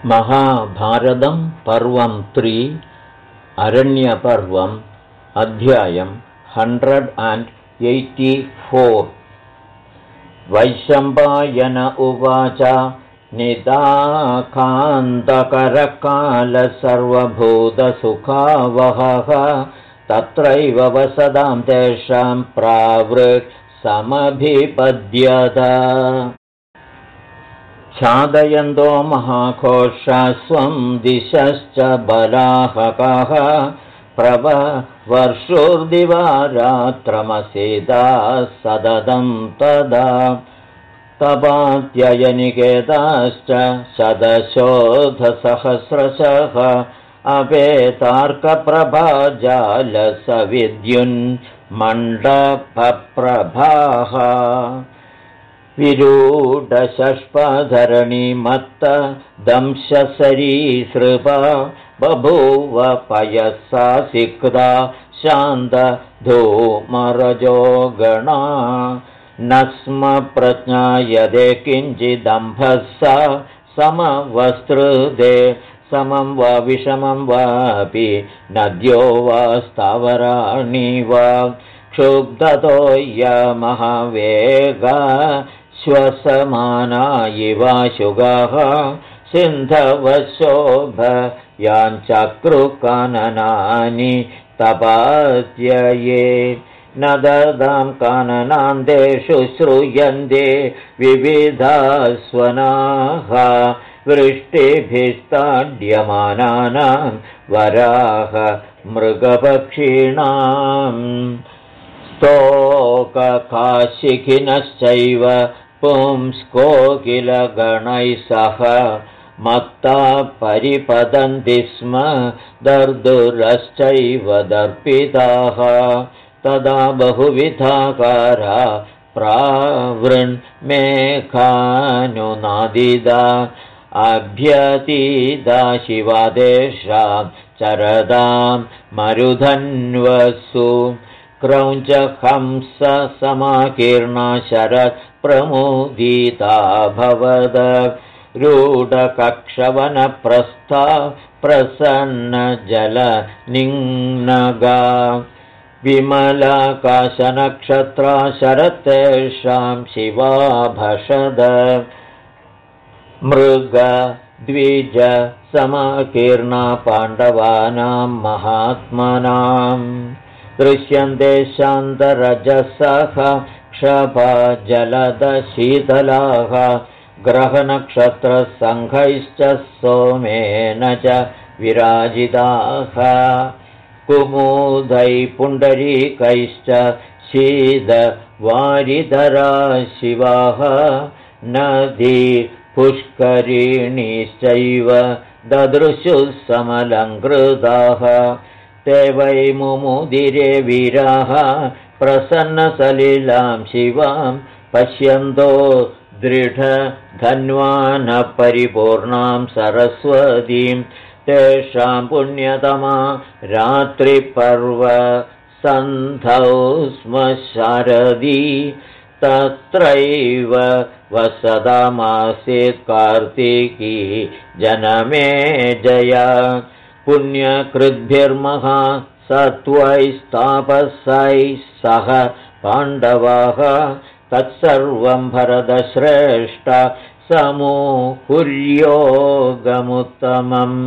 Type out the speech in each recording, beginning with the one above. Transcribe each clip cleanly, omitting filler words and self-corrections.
महाभारतं पर्वं 3 अरण्यपर्वम् अध्यायं 184 वैशम्पायन उवाच निदाकान्तकरकालः सर्वभूतसुखावहः तत्रैव वसतां तेषां प्रावृक् समभिपद्यत छादयन्तो महाघोषस्वं दिशश्च बलाहकाः प्रवर्षुर्दिवारात्रमसीदा सततं तदा तपात्ययनिकेताश्च शतशोधसहस्रशः अपेतार्कप्रभाजालसविद्युन्मण्डपप्रभाः विरूढशष्पधरणीमत्त दंशसरीसृपा बभूव पयसा सिक्ता शान्तधूमरजोगणा न स्म प्रज्ञायते किञ्चिदम्भसा समवस्त्रुदे समं वा विषमं वापि नद्यो वा स्थावराणि वा क्षुब्धतो यमहावेगा श्वसमाना इवाशुगाः सिन्धवशोभयाञ्चक्रुकाननानि तपात्यये न ददां काननान्तेषु श्रूयन्ते विविधास्वनाः वृष्टिभिस्ताड्यमानानां वराह मृगपक्षिणाम् स्तोककाशिखिनश्चैव पुंस्कोकिलगणैः सह मत्ता परिपतन्ति स्म दर्दुरश्चैव दर्पिताः तदा बहुविधाकारा प्रावृन्मेघानुनादिदा अभ्यतीदा शिवा तेषां चरदां मरुधन्वसु क्रौञ्चहंस समाकीर्णा शरत् प्रमुदिता भवद रूढकक्षवनप्रस्था प्रसन्नजलनिङ्नगा विमलाकाशनक्षत्रा शरत्तेषां शिवा भषद मृगद्विज समाकीर्णा पाण्डवानां महात्मनाम् दृश्यन्ते शान्तरजसः क्षपा जलदशीतलाः ग्रहनक्षत्रसङ्घैश्च सोमेन च विराजिताः कुमुदै पुण्डरीकैश्च शीतवारिधरा शिवाः नदी पुष्करिणीश्चैव ददृशुः समलङ्कृताः ते वै मुमुदिरे वीराः प्रसन्नसलिलां शिवां पश्यन्तो दृढधन्वानपरिपूर्णां सरस्वतीं तेषां पुण्यतमा रात्रिपर्व सन्धौ स्म शारदी तत्रैव वसदामासीत् कार्तिकी जनमे जया पुण्यकृद्भिर्महा सत्त्वैस्तापसैः सह पाण्डवाः तत्सर्वं भरतश्रेष्ठ समूहुर्योगमुत्तमम्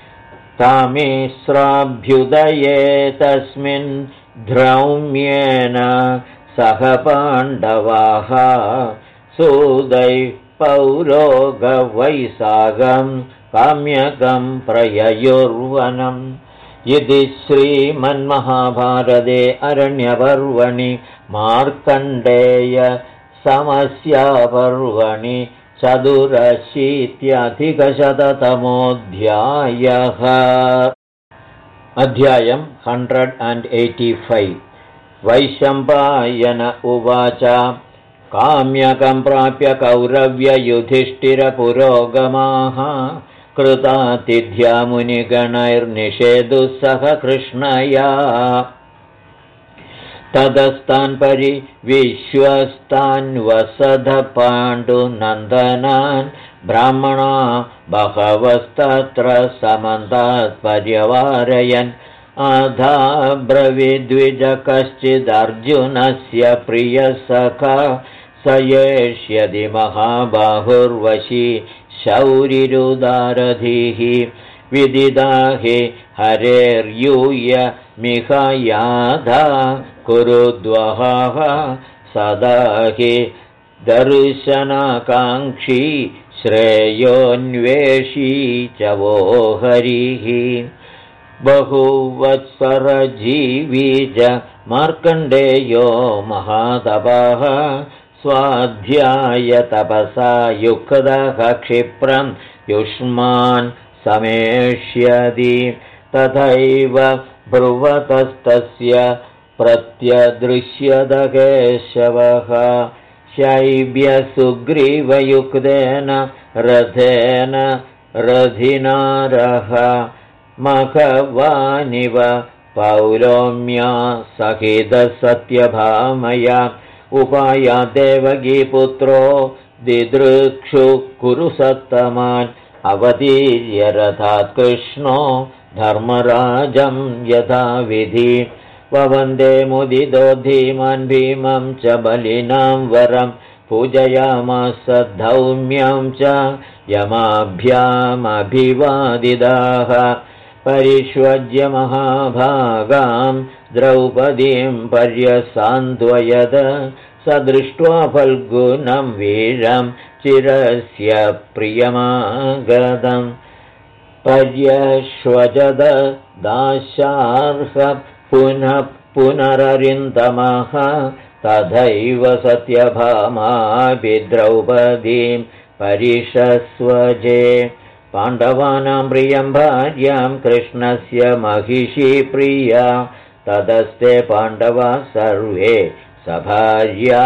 तामिस्राभ्युदये तस्मिन् ध्रौम्येन सह पाण्डवाः सूदै पौलोगवैसागं काम्यकं प्रययुर्वनम् इति श्रीमन्महाभारते अरण्यपर्वणि मार्कण्डेय समस्यापर्वणि 84 अध्यायं 185 वैशम्पायन उवाच काम्यकं प्राप्य कौरव्ययुधिष्ठिरपुरोगमाः कृतातिथ्या मुनिगणैर्निषेधुः सह कृष्णया तदस्तान् परिविश्वस्तान् वसध पाण्डुनन्दनान् ब्राह्मणा बहवस्तत्र समन्तात् पर्यवारयन् अधा ब्रवीद्विज कश्चिदर्जुनस्य प्रियसखा स येष्यति महाबाहुर्वशी शौरिरुदारधिः विदिदा हि हरेर्यूय मिहायाधा कुरुद्वहः सदा हि दर्शनाकाङ्क्षी श्रेयोन्वेषी च वो हरिः बहुवत्सरजीवी च मार्कण्डेयो महातपः स्वाध्यायतपसा युक्तः क्षिप्रं युष्मान् समेष्यति तथैव ब्रुवतस्तस्य प्रत्यदृश्यत केशवः शैब्यसुग्रीवयुक्तेन रथेन रथिनारः मघवानिव पौलोम्या सहितसत्यभामया उपाया देवगीपुत्रो दिदृक्षु कुरुसत्तमान् अवतीर्य रथात् कृष्णो धर्मराजं यथाविधि ववन्दे मुदितो धीमान् भीमं च बलिनां वरं पूजयामास धौम्यां च यमाभ्यामभिवादिदाः परिष्वज्य महाभागां द्रौपदीं पर्यसान्त्वयद स दृष्ट्वा फल्गुनं वीरं चिरस्य प्रियमागतं पर्यश्वजद दाशार्ह पुनः पुनररिन्दमः तथैव सत्यभामापि द्रौपदीं परिषस्वजे पाण्डवानां प्रियं भार्यां कृष्णस्य महिषी प्रिया तदस्ते पाण्डवा सर्वे सभार्या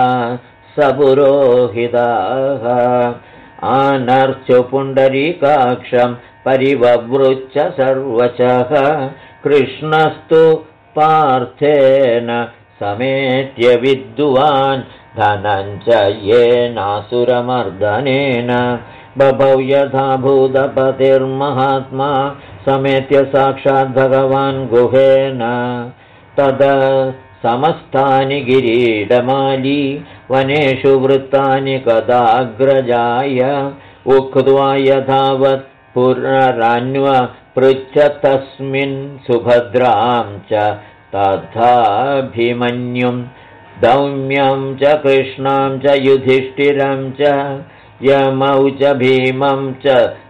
सपुरोहिताः आनर्च्य पुण्डरीकाक्षं परिववृच्च सर्वशः कृष्णस्तु पार्थेन समेत्य विद्वान् धनञ्जयेनासुरमर्दनेन बभौ यथा भूतपतिर्महात्मा समेत्य साक्षात् भगवान् गुहेन तद समस्तानि गिरीडमाली वनेषु वृत्तानि कदाग्रजाय उक्त्वा यथावत् पुनरन्वपृच्छतस्मिन् सुभद्रां च तथाभिमन्युं दौम्यं च कृष्णां च युधिष्ठिरं च यमौ च भीमं च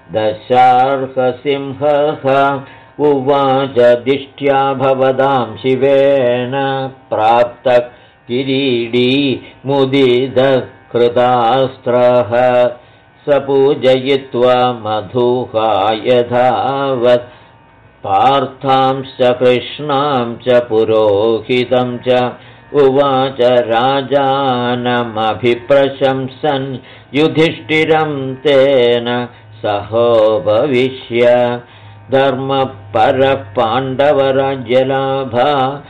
दशार्हसिंहः उवाच दिष्ट्या भवदां शिवेन प्राप्त किरीटी मुदितकृतास्त्रः स पूजयित्वा मधुहा यथावत् पार्थांश्च कृष्णां च पुरोहितं च उवाच राजानमभिप्रशंसन् युधिष्ठिरं तेन सहोपविश्य धर्मपरः पाण्डवराज्यलाभा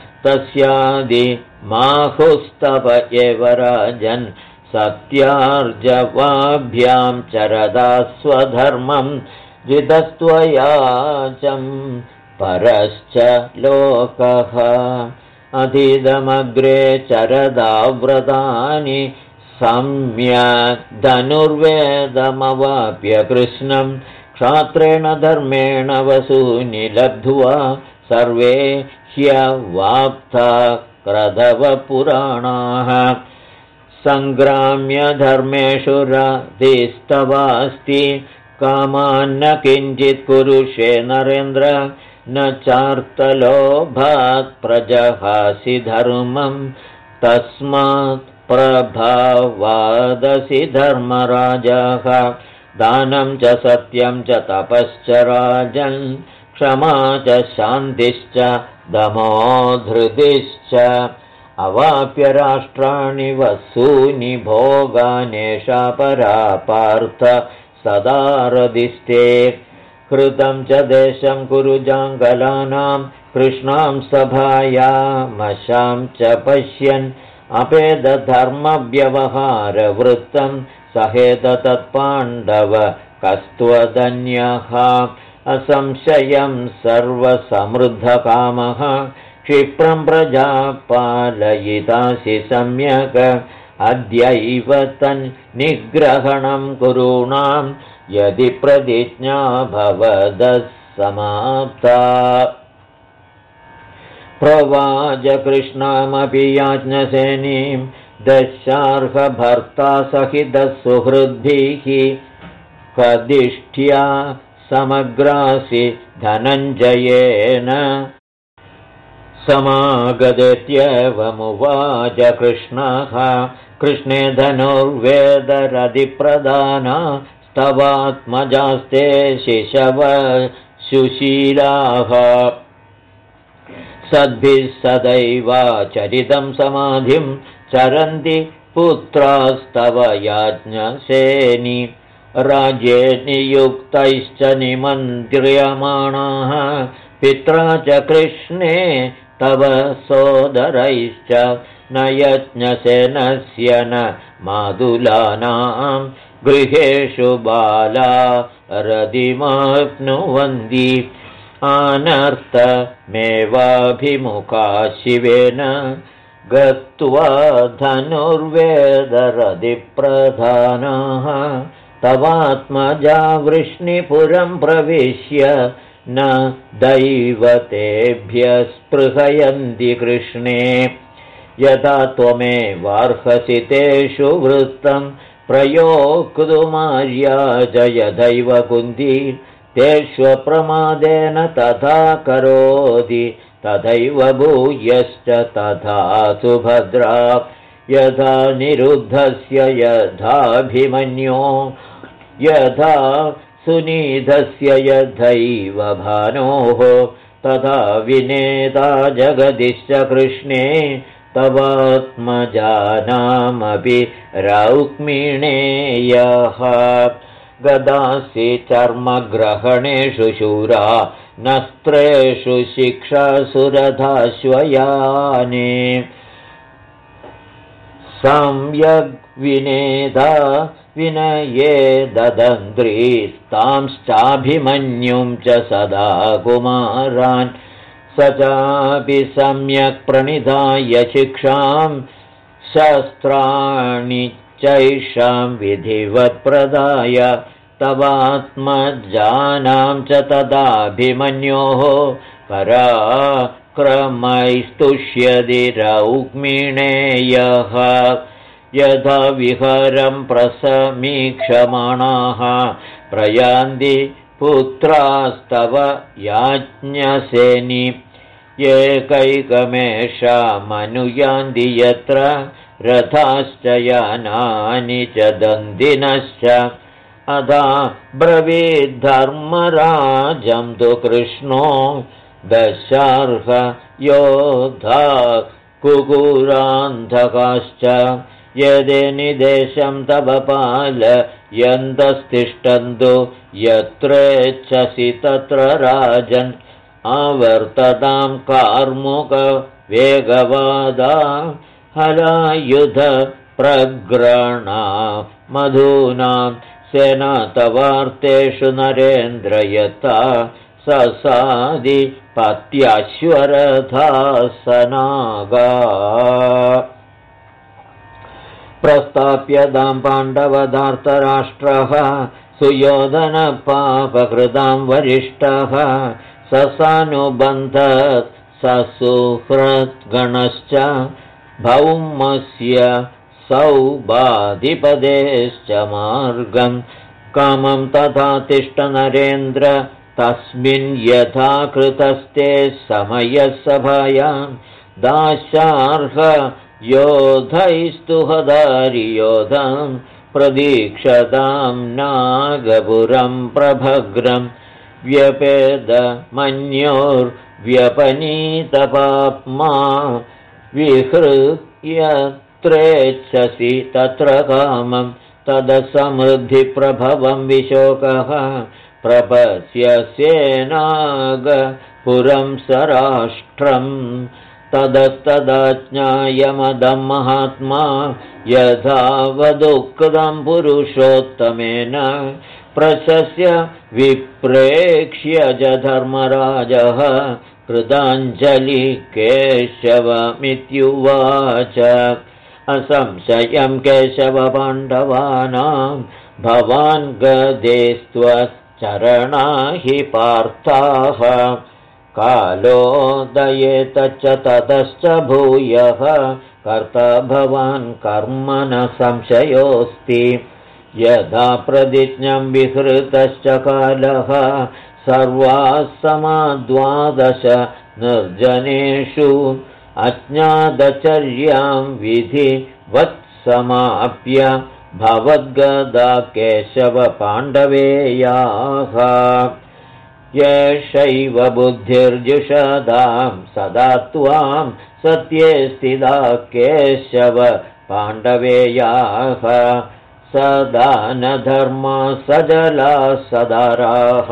तस्यादिमाहुस्तप एव राजन् सत्यार्जवाभ्यां चरदा स्वधर्मं जितस्त्वयाचं परश्च लोकः अधीदमग्रे चरदाव्रतानि सम्यक् धनुर्वेदमवाप्य कृष्णं क्षात्रेण धर्मेण वसूनि लब्ध्वा सर्वे ह्यवाप्ता क्रधवपुराणाः सङ्ग्राम्य धर्मेषु रतिस्तवास्ति कामान्न किञ्चित् कुरुषे नरेन्द्र न चार्तलोभात् प्रजहासि धर्मं तस्मात् प्रभावादसि धर्मराजः दानं च सत्यं च तपश्च राजन् क्षमा च शान्तिश्च दमो धृतिश्च अवाप्य राष्ट्राणि वसूनि भोगानेषा परा पार्थ सदा रदिस्ते कृतं च देशं कुरु जाङ्गलानां कृष्णां सभायामशां च पश्यन् अपेदधर्मव्यवहारवृत्तं सहेत तत्पाण्डव कस्त्वदन्यः असंशयं सर्वसमृद्धकामः क्षिप्रं प्रजापालयितासि सम्यक् अद्यैव तन्निग्रहणं कुरूणां यदि प्रतिज्ञा भवदः समाप्ता। प्रवाच कृष्णामपि याज्ञसेनीं दशार्हभर्ता सहितः सुहृद्भिः कदिष्ठ्या समग्रासि धनञ्जयेन समागतेत्येवमुवाच कृष्णः कृष्णे धनुर्वेदरधिप्रदाना स्तवात्मजास्ते शिशव सुशीलाः सद्भिः सदैवाचरितं समाधिं चरन्ति पुत्रास्तव याज्ञसेनि राज्ये नियुक्तैश्च निमन्त्र्यमाणाः पित्रा च कृष्णे तव सोदरैश्च न यज्ञसेनस्य न मातुलानां गृहेषु बाला रतिमाप्नुवन्ति अनर्थमेवाभिमुखा शिवेन गत्वा धनुर्वेदरधिप्रधानाः तवात्मजा वृष्णिपुरं प्रविश्य न दैवतेभ्यः स्पृहयन्ति कृष्णे यथा त्वमेवार्हसि तेषु वृत्तं प्रयोक्तुमार्या च यथैव कुन्ती तेष्वप्रमादेन तथा करोति तथैव भूयश्च तथा सुभद्रा यथा निरुद्धस्य यथाभिमन्यो यथा सुनीधस्य यथैव भानोः तथा विनेता जगदिश्च कृष्णे तवात्मजानामपि रौक्मिणेयः गदासि चर्मग्रहणेषु शूरा नस्त्रेषु शिक्षासुरधाश्वयाने सम्यग्विनेता विनये ददन्द्रीस्तांश्चाभिमन्युं च सदा कुमारान् स चापि सम्यक् प्रणिधाय शिक्षां शस्त्राणि चैषां विधिवत्प्रदाय तवात्मजानां च तदाभिमन्योः पराक्रमैस्तुष्यति रौक्मिणेयः यथा विहरं प्रसमीक्षमाणाः प्रयान्ति पुत्रास्तव याज्ञसेनि एकैकमेषामनुयान्ति यत्र रथाश्च यानानि च दन्दिनश्च अधा ब्रवीद्धर्मराजं तु कृष्णो दशार्ह योधा कुकुरान्धकाश्च यदे निदेशं तव पालयन्तस्तिष्ठन्तु यत्रेच्छसि तत्र राजन् आवर्ततां कार्मुकवेगवादा हलायुधप्रग्रणा मधूनां सेनातवार्तेषु नरेन्द्र यथा ससादि पत्याश्वरथासनागा प्रस्ताप्यतां पाण्डवदार्तराष्ट्रः सुयोधनपापकृतां वरिष्ठः ससानुबन्धः ससुहृद्गणश्च भौमस्य सौबाधिपदेश्च मार्गं कामं तथा तिष्ठ नरेन्द्र तस्मिन् यथा कृतस्ते समयसभायां दाशार्ह योधैस्तु हदारियोधां प्रदीक्षतां नागपुरं प्रभग्रं व्यपेदमन्योर्व्यपनीतपाप्मा विहृत्यत्रेच्छसि तत्र कामं तदसमृद्धिप्रभवं विशोकः प्रपश्यस्येनागपुरं सराष्ट्रं तदस्तदा ज्ञायमदं महात्मा यथा वदुक्तं पुरुषोत्तमेन प्रशस्य विप्रेक्ष्य च धर्मराजः कृताञ्जलि केशवमित्युवाच असंशयं केशवपाण्डवानां भवान् गदेस्त्वच्चरणा हि पार्थाः कालोदयेतच्च ततश्च भूयः कर्ता भवान् कर्म न संशयोऽस्ति यदा प्रतिज्ञं विहृतश्च कालः सर्वाः समाद्वादश निर्जनेषु अज्ञातचर्यां विधिवत्समाप्य भवद्गदा केशवपाण्डवेयाः येषैव बुद्धिर्जुषदां सदा त्वां सत्ये स्थिता केशवपाण्डवेयाः सदा न धर्मा सजला सदाराः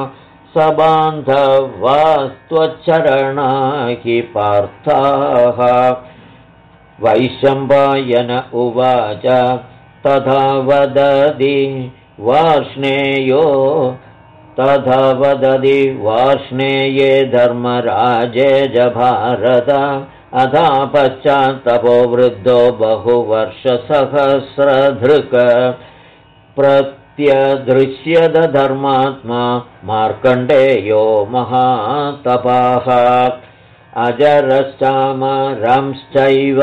सबान्धवास्त्वच्चरणा हि पार्थाः वैशम्पायन उवाच तथा वदति वार्ष्णेये धर्मराजे च भारत अथा पश्चात्तपोवृद्धो बहुवर्षसहस्रधृक् प्रत्यदृश्यत धर्मात्मा मार्कण्डेयो महातपाः अजरश्चामरंश्चैव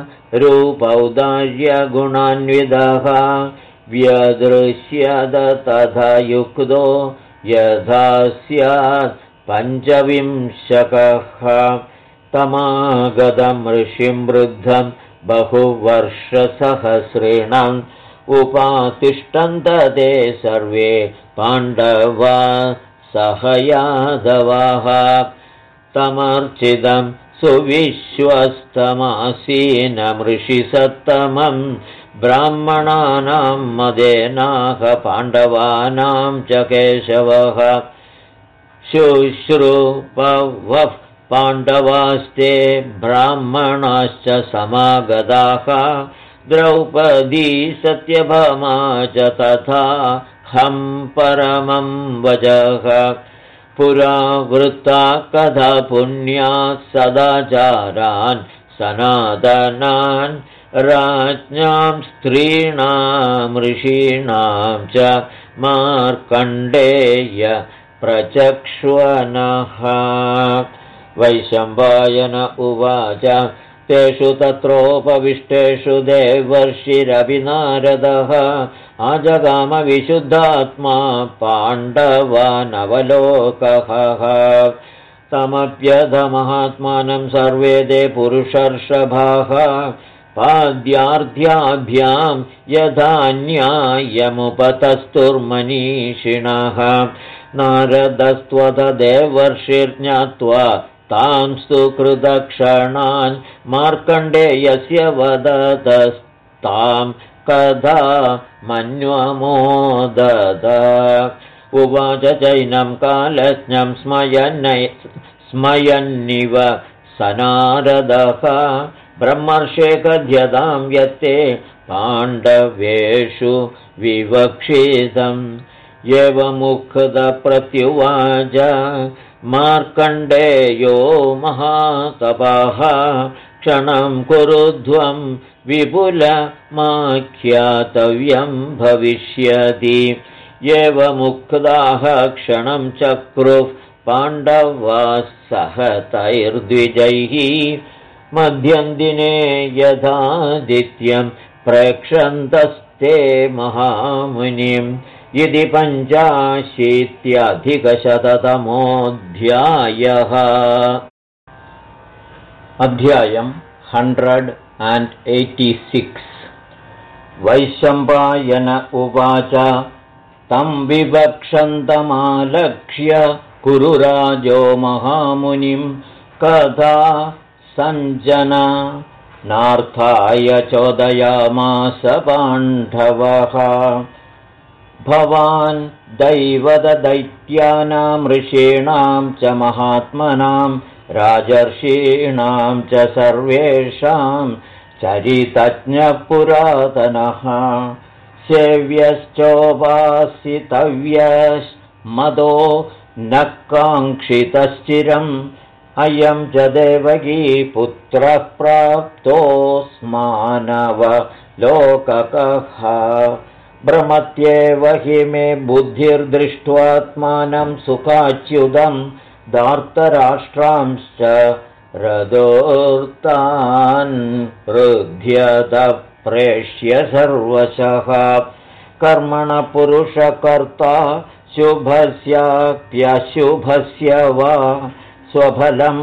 रूपौदार्यगुणान्वितः व्यदृश्यत तथा युक्तो यथा स्यात् पञ्चविंशकः तमागतं ऋषिं वृद्धं बहुवर्षसहस्रेणाम् उपातिष्ठन्त ते सर्वे पाण्डवा सह यादवाः तमर्चितं सुविश्वस्तमासीनमृषिसत्तमं ब्राह्मणानां मदेनाह पाण्डवानां च केशवः शुश्रूपवः पाण्डवास्ते ब्राह्मणाश्च समागताः द्रौपदी सत्यभामा च तथा हं परमं वचः पुरा वृत्ता कथा पुण्या सदाचारान् सनातनान् राज्ञां स्त्रीणां ऋषीणां च मार्कण्डेय प्रचक्ष्वनः वैशम्पायन उवाच तेषु तत्रोपविष्टेषु देवर्षिरपि नारदः आजगामविशुद्धात्मा पाण्डवानवलोकः तमप्यधमहात्मानं सर्वे ते पुरुषर्षभाः पाद्यार्ध्याभ्यां यथा न्यायमुपतस्तुर्मनीषिणः नारदस्त्वथ देवर्षिर्ज्ञात्वा तांस्तु कृतक्षणान् मार्कण्डेयस्य वदतस्तां कथा मन्वमोदत उवाच चैनं कालज्ञं स्मयन्निव सनारदः ब्रह्मर्षे कथ्यतां यत्ते पाण्डवेषु विवक्षितम् एवमुक्तप्रत्युवाच मार्कण्डेयो महातपः क्षणं कुरुध्वं विपुलमाख्यातव्यं भविष्यति एवमुक्ताः क्षणं चक्रुः पाण्डवाः सह तैर्द्विजैः मध्यन्दिने यथादित्यं प्रेक्षन्तस्ते महामुनिम् इति 85 अध्यायम् 186 वैशम्पायन उवाच तं विवक्षन्तमालक्ष्य कुरुराजो महामुनिं कथा सञ्जना नार्थाय चोदयामास पाण्डवः भवान् दैवतदैत्यानां ऋषीणां च महात्मनां राजर्षीणां च सर्वेषां चरितज्ञः पुरातनः सेव्यश्चोपासितव्यश्मदो न काङ्क्षितश्चिरम् अयं च देवकी पुत्रः प्राप्तोऽस्मानवलोककः भ्रमत्येव हि मे बुद्धिर्दृष्ट्वात्मानं सुखाच्युतं दार्तराष्ट्रांश्च रदोर्तान् हृद्यत प्रेष्य सर्वशः कर्मणपुरुषकर्ता शुभस्याप्यशुभस्य वा स्वफलं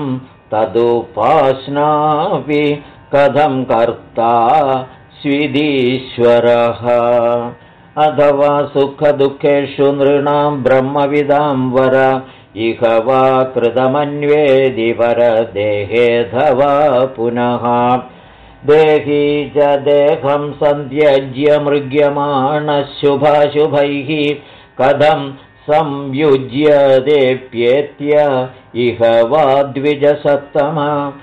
तदुपास्नापि कथं कर्ता स्विदीश्वरः अथवा सुखदुःखेषु नृणां ब्रह्मविदां वर इह वा कृतमन्वेदि परदेहेऽथवा पुनः देही च देहं सन्त्यज्य मृग्यमाणः शुभाशुभैः कथं संयुज्यतेऽप्येत्य इह वा द्विजसत्तम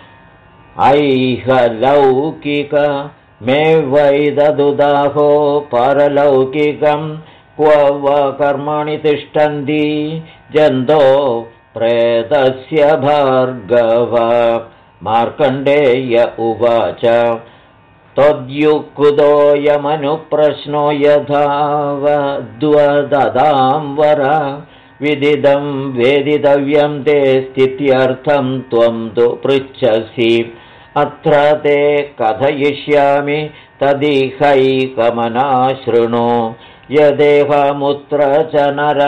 ऐहलौकिक मे वैददुदाहो परलौकिकं क्व वा कर्माणि तिष्ठन्ति जन्तो प्रेतस्य भार्गव मार्कण्डेय उवाच त्वद्युक्तोऽयमनुप्रश्नो यथावद्वददां वर विदिदं वेदितव्यं ते स्थित्यर्थं त्वं तु पृच्छसि अत्र ते कथयिष्यामि तदिहैकमनाशृणु यदेहमुत्र च नर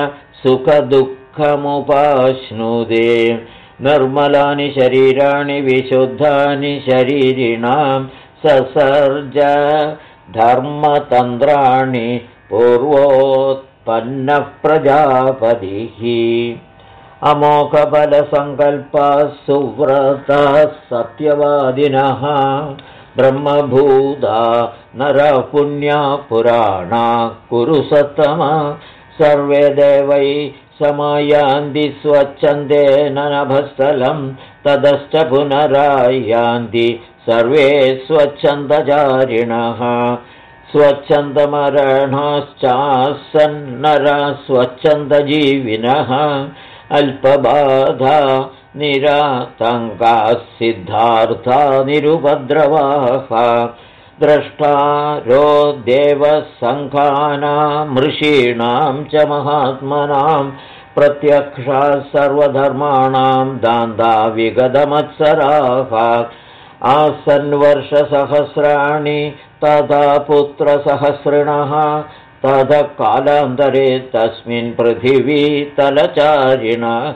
सुखदुःखमुपाश्नुते निर्मलानि शरीराणि विशुद्धानि शरीरिणां ससर्ज धर्मतन्त्राणि पूर्वोत्पन्नः प्रजापतिः अमोघफलसङ्कल्पाः सुव्रताः सत्यवादिनः ब्रह्मभूता नरः पुण्या पुराणा कुरु सत्तमा सर्वे देवै समायान्ति स्वच्छन्देन नभस्थलं ततश्च पुनरायान्ति सर्वे स्वच्छन्दचारिणः स्वच्छन्दमरणाश्चासन्नरा स्वच्छन्दजीविनः अल्पबाधा निरातङ्काः सिद्धार्था निरुपद्रवाः द्रष्टारो देवसङ्घानां ऋषीणां च महात्मनां प्रत्यक्षाः सर्वधर्माणां दान्ता विगतमत्सराः आसन्वर्षसहस्राणि तथा पुत्रसहस्रिणः तथा कालान्तरे तस्मिन् पृथिवी तलचारिणः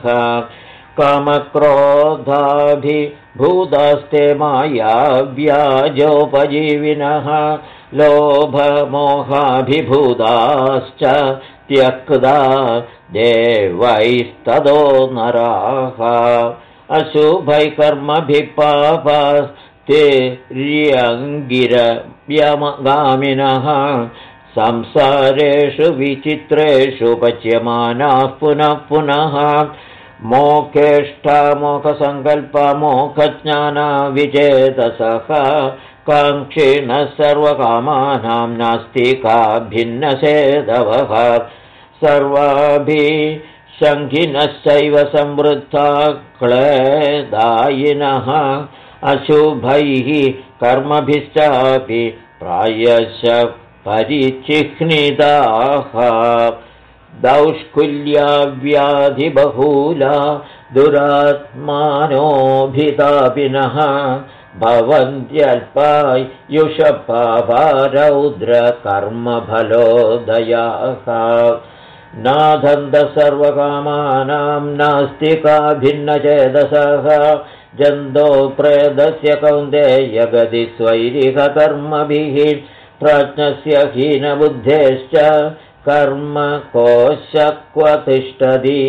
कामक्रोधाभिभूतास्ते मायाव्याजोपजीविनः लोभमोहाभिभूताश्च त्यक्ता देवैस्ततो नराः अशुभैः कर्मभिः पापास्ते र्यङ्गिरव्यमगामिनः संसारेषु विचित्रेषु पच्यमानाः पुनः पुनः मोक्षेष्टामोक्षसङ्कल्पमोक्षज्ञाना विचेतसः काङ्क्षिणः सर्वकामानां नास्तिका भिन्नसेदवः सर्वाभिशङ्खिनश्चैव संवृत्ता क्लेदायिनः अशुभैः कर्मभिश्चापि प्रायशः परिचिह्निताः दौष्कुल्याव्याधिबहुला दुरात्मानोऽभितापिनः भवन्त्यल्पायुषपारौद्रकर्मफलोदयाः नाधन्त सर्वकामानां नास्तिका भिन्नचेतसः जन्तो प्रेतस्य कौन्तेय गतिस्वैरिककर्मभिः प्राज्ञस्य हीनबुद्धेश्च कर्म कोश क्व तिष्ठति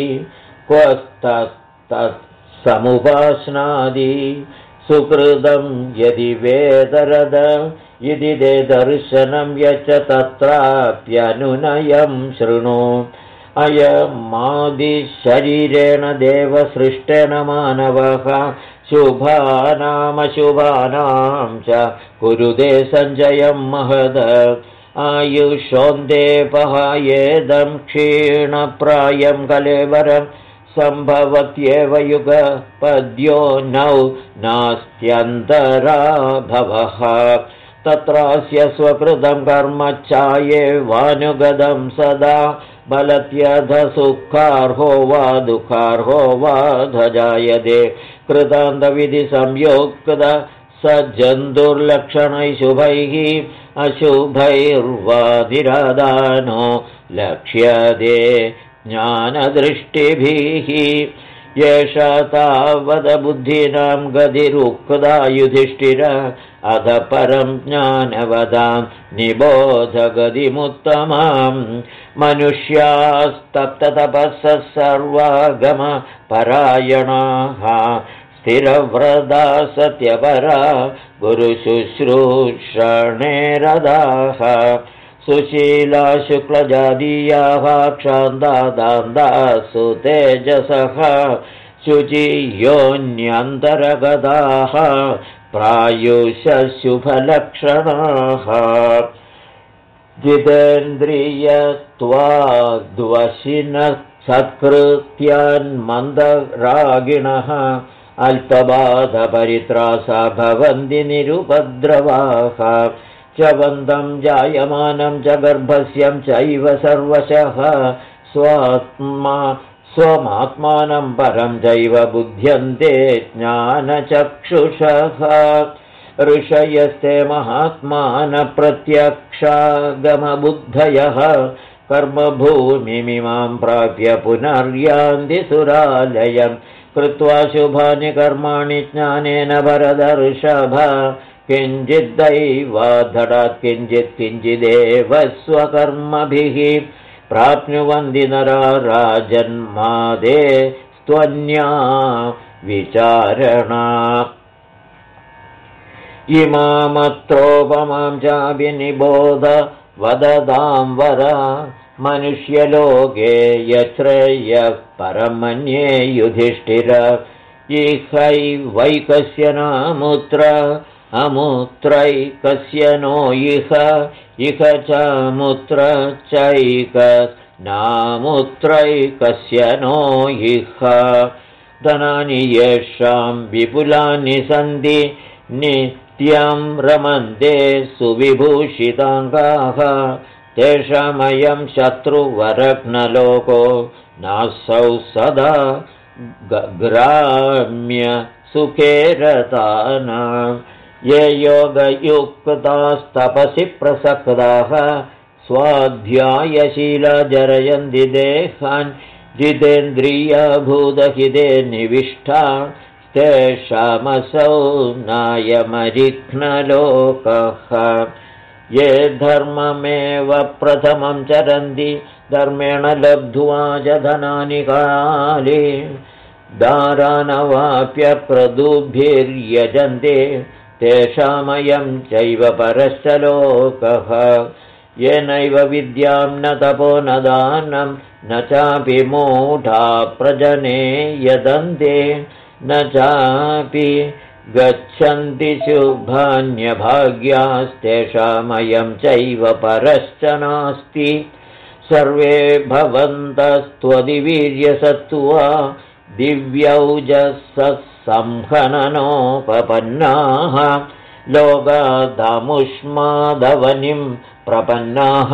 क्वस्तत्समुपाश्नादि सुकृतं यदि वेदरद इति ते दर्शनं यच्च तत्राप्यनुनयं शृणु अयमादिशरीरेण देवसृष्टेन मानवः शुभानामशुभानां च कुरुते सञ्जयं महद आयुषोऽन्तेऽपहायेदं क्षीणप्रायं कलेवरं सम्भवत्येव युगपद्यो नौ नास्त्यन्तराभवः तत्रास्य स्वकृतं कर्म चायेवानुगतं सदा बलत्यधसुखार्हो वा दुःखार्हो वा धजायते कृतान्तविधिसंयोक्त स जन्तुर्लक्षणैः शुभैः अशुभैर्वाधिरादानो लक्ष्यते ज्ञानदृष्टिभिः येषा तावदबुद्धीनां गतिरुक्ता युधिष्ठिर अध परं ज्ञानवदां निबोधगतिमुत्तमां मनुष्यास्तप्ततपस्सः सर्वागमपरायणाः स्थिरव्रता सत्यपरा गुरुशुश्रूषणे रताः सुशीला शुक्लजातीयाः क्षान्ता दान्तासु तेजसः शुचियोऽन्यन्तरगताः प्रायुषशुभलक्षणाः जितेन्द्रियत्वाद्वशिनः सत्कृत्यान्मन्दरागिणः अल्पबाधपरित्रासा भवन्ति निरुपद्रवाः चवन्तं जायमानं च गर्भस्यं चैव सर्वशः स्वमात्मानं परं चैव बुध्यन्ते ज्ञानचक्षुषः ऋषयस्ते महात्मानप्रत्यक्षागमबुद्धयः कर्मभूमिमिमां प्राप्य पुनर्यान्ति सुरालयं कृत्वा शुभानि कर्माणि ज्ञानेन भरतर्षभ किञ्चिद्दैवाद्धरात् किञ्चिदेव स्वकर्मभिः प्राप्नुवन्ति नरा राजन्मादे स्त्वन्या विचारणा इमामत्रोपमां चाभिनिबोध वदतां वर मनुष्यलोके यच्छ्रेयः परं मन्ये युधिष्ठिर इहैवैकस्य नामुत्र अमुत्रैकस्य नो इह च मुत्र चैकनामुत्रैकस्य नो इह धनानि येषां विपुलानि सन्ति नित्यं रमन्ते सुविभूषिताङ्गाः तेषामयं शत्रुवरघ्नलोको नासौ सदा ग्राम्य सुखे रतानां ये योगयुक्तास्तपसि प्रसक्ताः स्वाध्यायशीला जरयन्ति देहान् जितेन्द्रियभूतहिते निविष्टा तेषामसौ नायमरिघ्नलोकः ये धर्ममेव प्रथमं चरन्ति धर्मेण लब्ध्वा च धनानि काले दारानवाप्य प्रदुभिर्यजन्ते तेषामयं चैव परश्च लोकः येनैव विद्यां न तपो न दानं न चापि मूढा प्रजने यदन्ते न चापि गच्छन्ति शुभान्यभाग्यास्तेषामयं चैव परश्च नास्ति सर्वे भवन्तस्त्वदिवीर्यसत्त्वा दिव्यौजसंहननोपपन्नाः लोकादामुष्मादवनिं प्रपन्नाः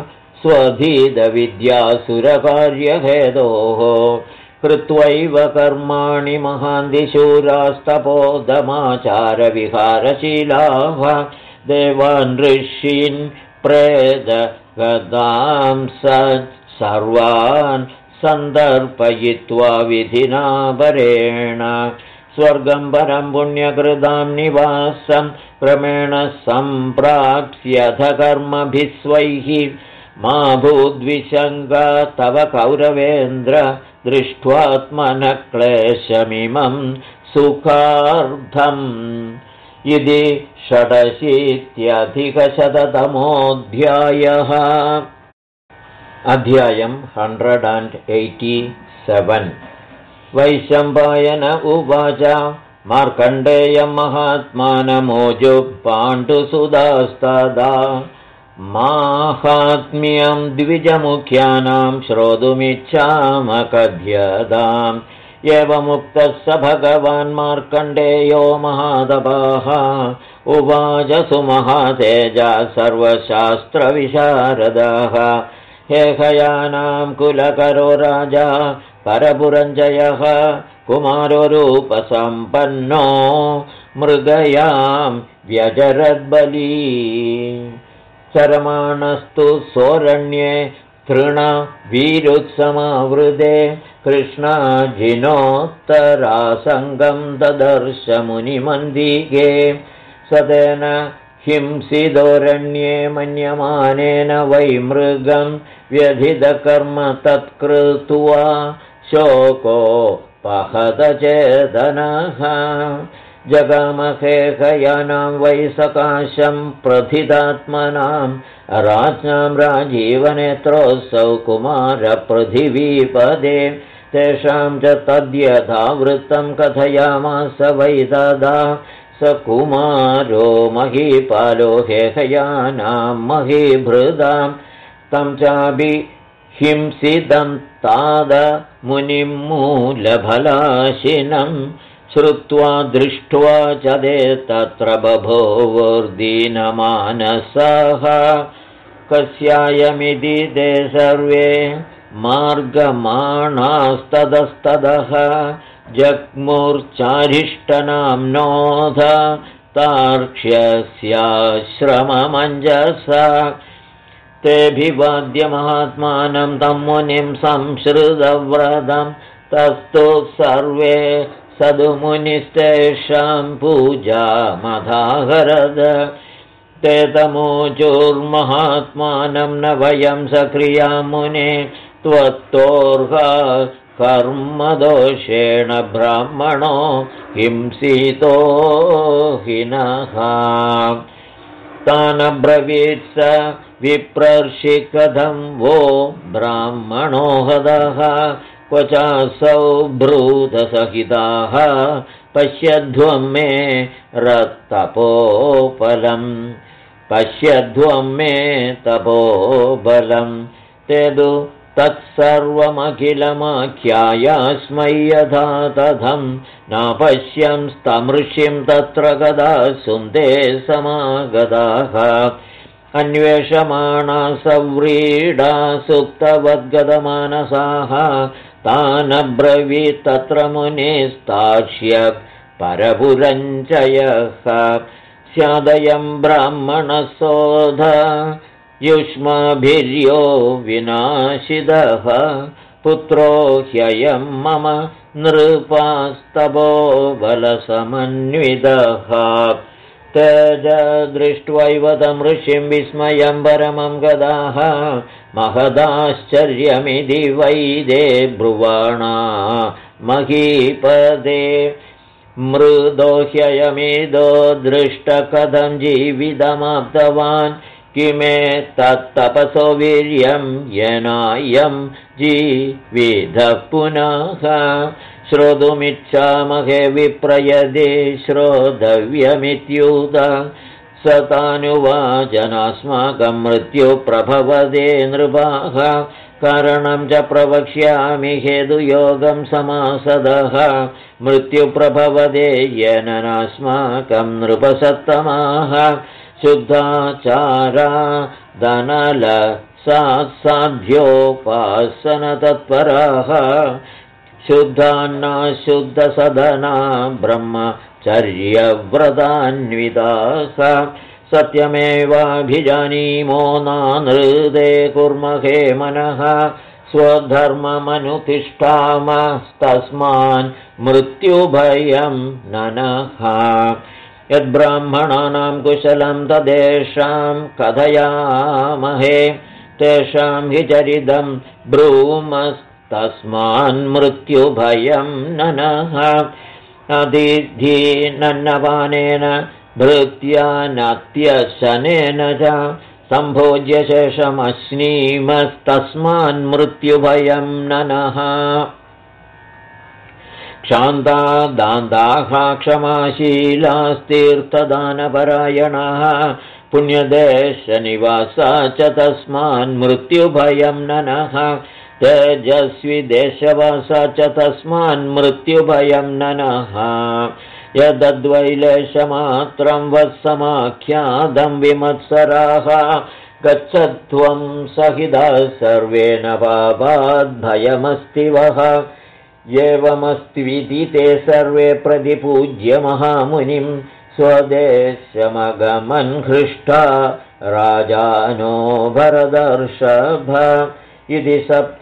स्वधीतविद्यासुरकार्यहेतोः कृत्वैव कर्माणि महान्तिशूरास्तपोदमाचारविहारशीलाः देवान् ऋषीन् प्रेतगदां सर्वान् सन्दर्पयित्वा विधिना परेण स्वर्गं परं पुण्यकृतां निवासं क्रमेण सम्प्राप्स्यथ कर्मभिः स्वैः मा भूद्विशङ्का तव कौरवेन्द्र दृष्ट्वात्मनः क्लेशमिमं सुखार्थम् इति 86 अधिकशततमोऽध्यायः। अध्यायं 187 वैशम्पायन उवाच मार्कण्डेयं महात्मानमोजुः पाण्डुसुदास्तदा माहात्म्यं द्विजमुख्यानां श्रोतुमिच्छामकथ्यताम् एवमुक्तः स भगवान् मार्कण्डेयो महातपः उवाच सुमहातेजा सर्वशास्त्रविशारदः हेहयानां कुलकरो राजा परपुरञ्जयः कुमारो रूपसम्पन्नो मृगयां व्यजरद्बली चरमाणस्तु सोरण्ये तृणवीरुत्समावृते कृष्णाजिनोत्तरासङ्गं ददर्श मुनिमन्दिगे सतेन हिंसिदोरण्ये मन्यमानेन वै मृगं व्यधितकर्म तत्कृत्वा शोको पहतचेतनः जगामहेहयानां वै सकाशं प्रथितात्मनां राज्ञां राजीवनेत्रोऽसौ कुमारपृथिवीपदे तेषां च तद्यथावृत्तं कथयामास वै तदा स कुमारो महीपालो हेहयानां महीभृदां तं चाभिहिंसितं ताद मुनिं मूलफलाशिनं श्रुत्वा दृष्ट्वा च ते तत्र बभूवुर्दीनमानसाः कस्यायमिति ते सर्वे मार्गमाणास्ततस्ततः जग्मुर्चारिष्टनाम्नोऽध तार्क्ष्यस्याश्रममञ्जसा तेऽभिवाद्य महात्मानं तं मुनिं संश्रितव्रतं तस्तु सर्वे सदुमुनिस्तेषां पूजामधाहरद ते तमोचुर्महात्मानं न वयं सक्रिया मुने त्वत्तोर्हा कर्मदोषेण ब्राह्मणो हिंसितो हिनः तानब्रवीत् स विप्रर्षि कथं वो ब्राह्मणो हतः क्व चासौ भ्रूतसहिताः पश्यध्वं मे तपोबलं तेदु तत्सर्वमखिलमाख्यायास्मै यथा तथं नापश्यं स्तमृषिं तत्र गदा सुन्दे समागताः अन्वेषमाणा सव्रीडा सुप्तवद्गतमानसाः तानब्रवीत् तत्र मुनिस्ताक्ष्य परपुरञ्जयः स्यादयं ब्राह्मणसोध युष्माभिर्यो विनाशितः पुत्रो ह्ययं मम नृपास्तपो बलसमन्वितः तेज दृष्ट्वैव तं ऋषिं विस्मयं परमं गदाः महदाश्चर्यमिति वैदे ब्रुवाणा महीपदे मृदो ह्ययमिदो दृष्टकथं जीवितमाप्तवान् किमे तत्तपसो वीर्यं येनायं जीवितः पुनः श्रोतुमिच्छामहे विप्रयदे श्रोतव्यमित्युत स तानुवाचनास्माकं मृत्युप्रभवदे नृपाः कारणं च प्रवक्ष्यामि हेतुयोगं समासदः मृत्युप्रभवदे येन नास्माकं नृपसत्तमाः शुद्धाचारा धनलसाध्योपासनतत्पराः शुद्धान्ना शुद्धसदना ब्रह्मचर्यव्रतान्विताः सत्यमेवाभिजानीमो नानृते कुर्महे मनः स्वधर्ममनुतिष्ठामस्तस्मान् मृत्युभयं ननः यद्ब्राह्मणानां कुशलं तदेषां कथयामहे तेषां हि चरितं ब्रूमस्तस्मान्मृत्युभयं ननः अतिथीनन्नपानेन भृत्या नात्यशनेन च सम्भोज्य शेषमश्नीमस्तस्मान्मृत्युभयं ननः क्षान्ता दान्ताः क्षमाशीलास्तीर्थदानपरायणाः पुण्यदेशनिवासा च तस्मान्मृत्युभयं ननः तेजस्वी देशवासा च तस्मान्मृत्युभयं ननः यदद्वैलेशमात्रं वत्समाख्यातं विमत्सराः गच्छत्वं सहिता सर्वेण पापाद्भयमस्ति वः एवमस्त्विति ते सर्वे प्रतिपूज्य महामुनिं स्वदेशमगमन् हृष्टा राजानो भरदर्षभ इति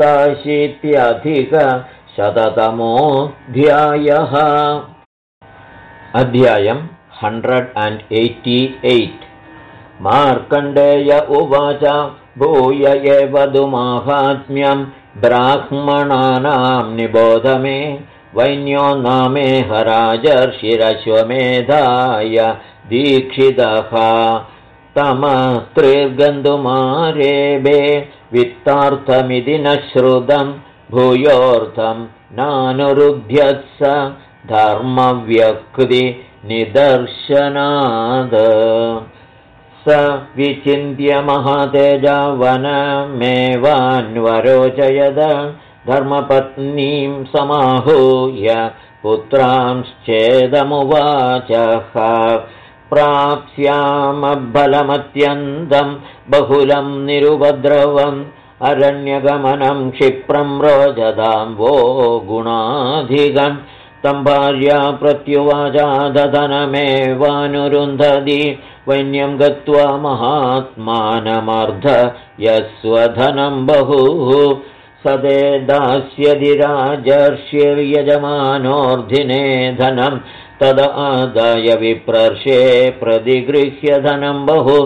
87-शततमोऽध्यायः। अध्यायं 188। मार्कण्डेय उवाच भूय एव माहात्म्यं ब्राह्मणानां निबोध मे वैन्यो नामेह राजर्षिरश्वमेधाय दीक्षितः तमस्त्रिर्गन्तुमारेबे वित्तार्थमिति न श्रुतं भूयोऽर्थं नानुरुध्यत्स धर्मव्यक्तिनिदर्शनात् स विचिन्त्य महातेजवनमेवान्वरोचयद धर्मपत्नीं समाहूय पुत्रांश्चेदमुवाचः प्राप्स्यामबलमत्यन्तं बहुलं निरुपद्रवम् अरण्यगमनं क्षिप्रं रोजदां वो गुणाधिकं तं भार्या प्रत्युवाचा दधनमेवानुरुन्धति वैन्यं गत्वा महात्मानमर्ध यस्वधनं बहुः सदे दास्यति राजर्षिर्यजमानोऽर्धिने धनं तद आदाय विप्रर्षे प्रतिगृह्य धनं बहु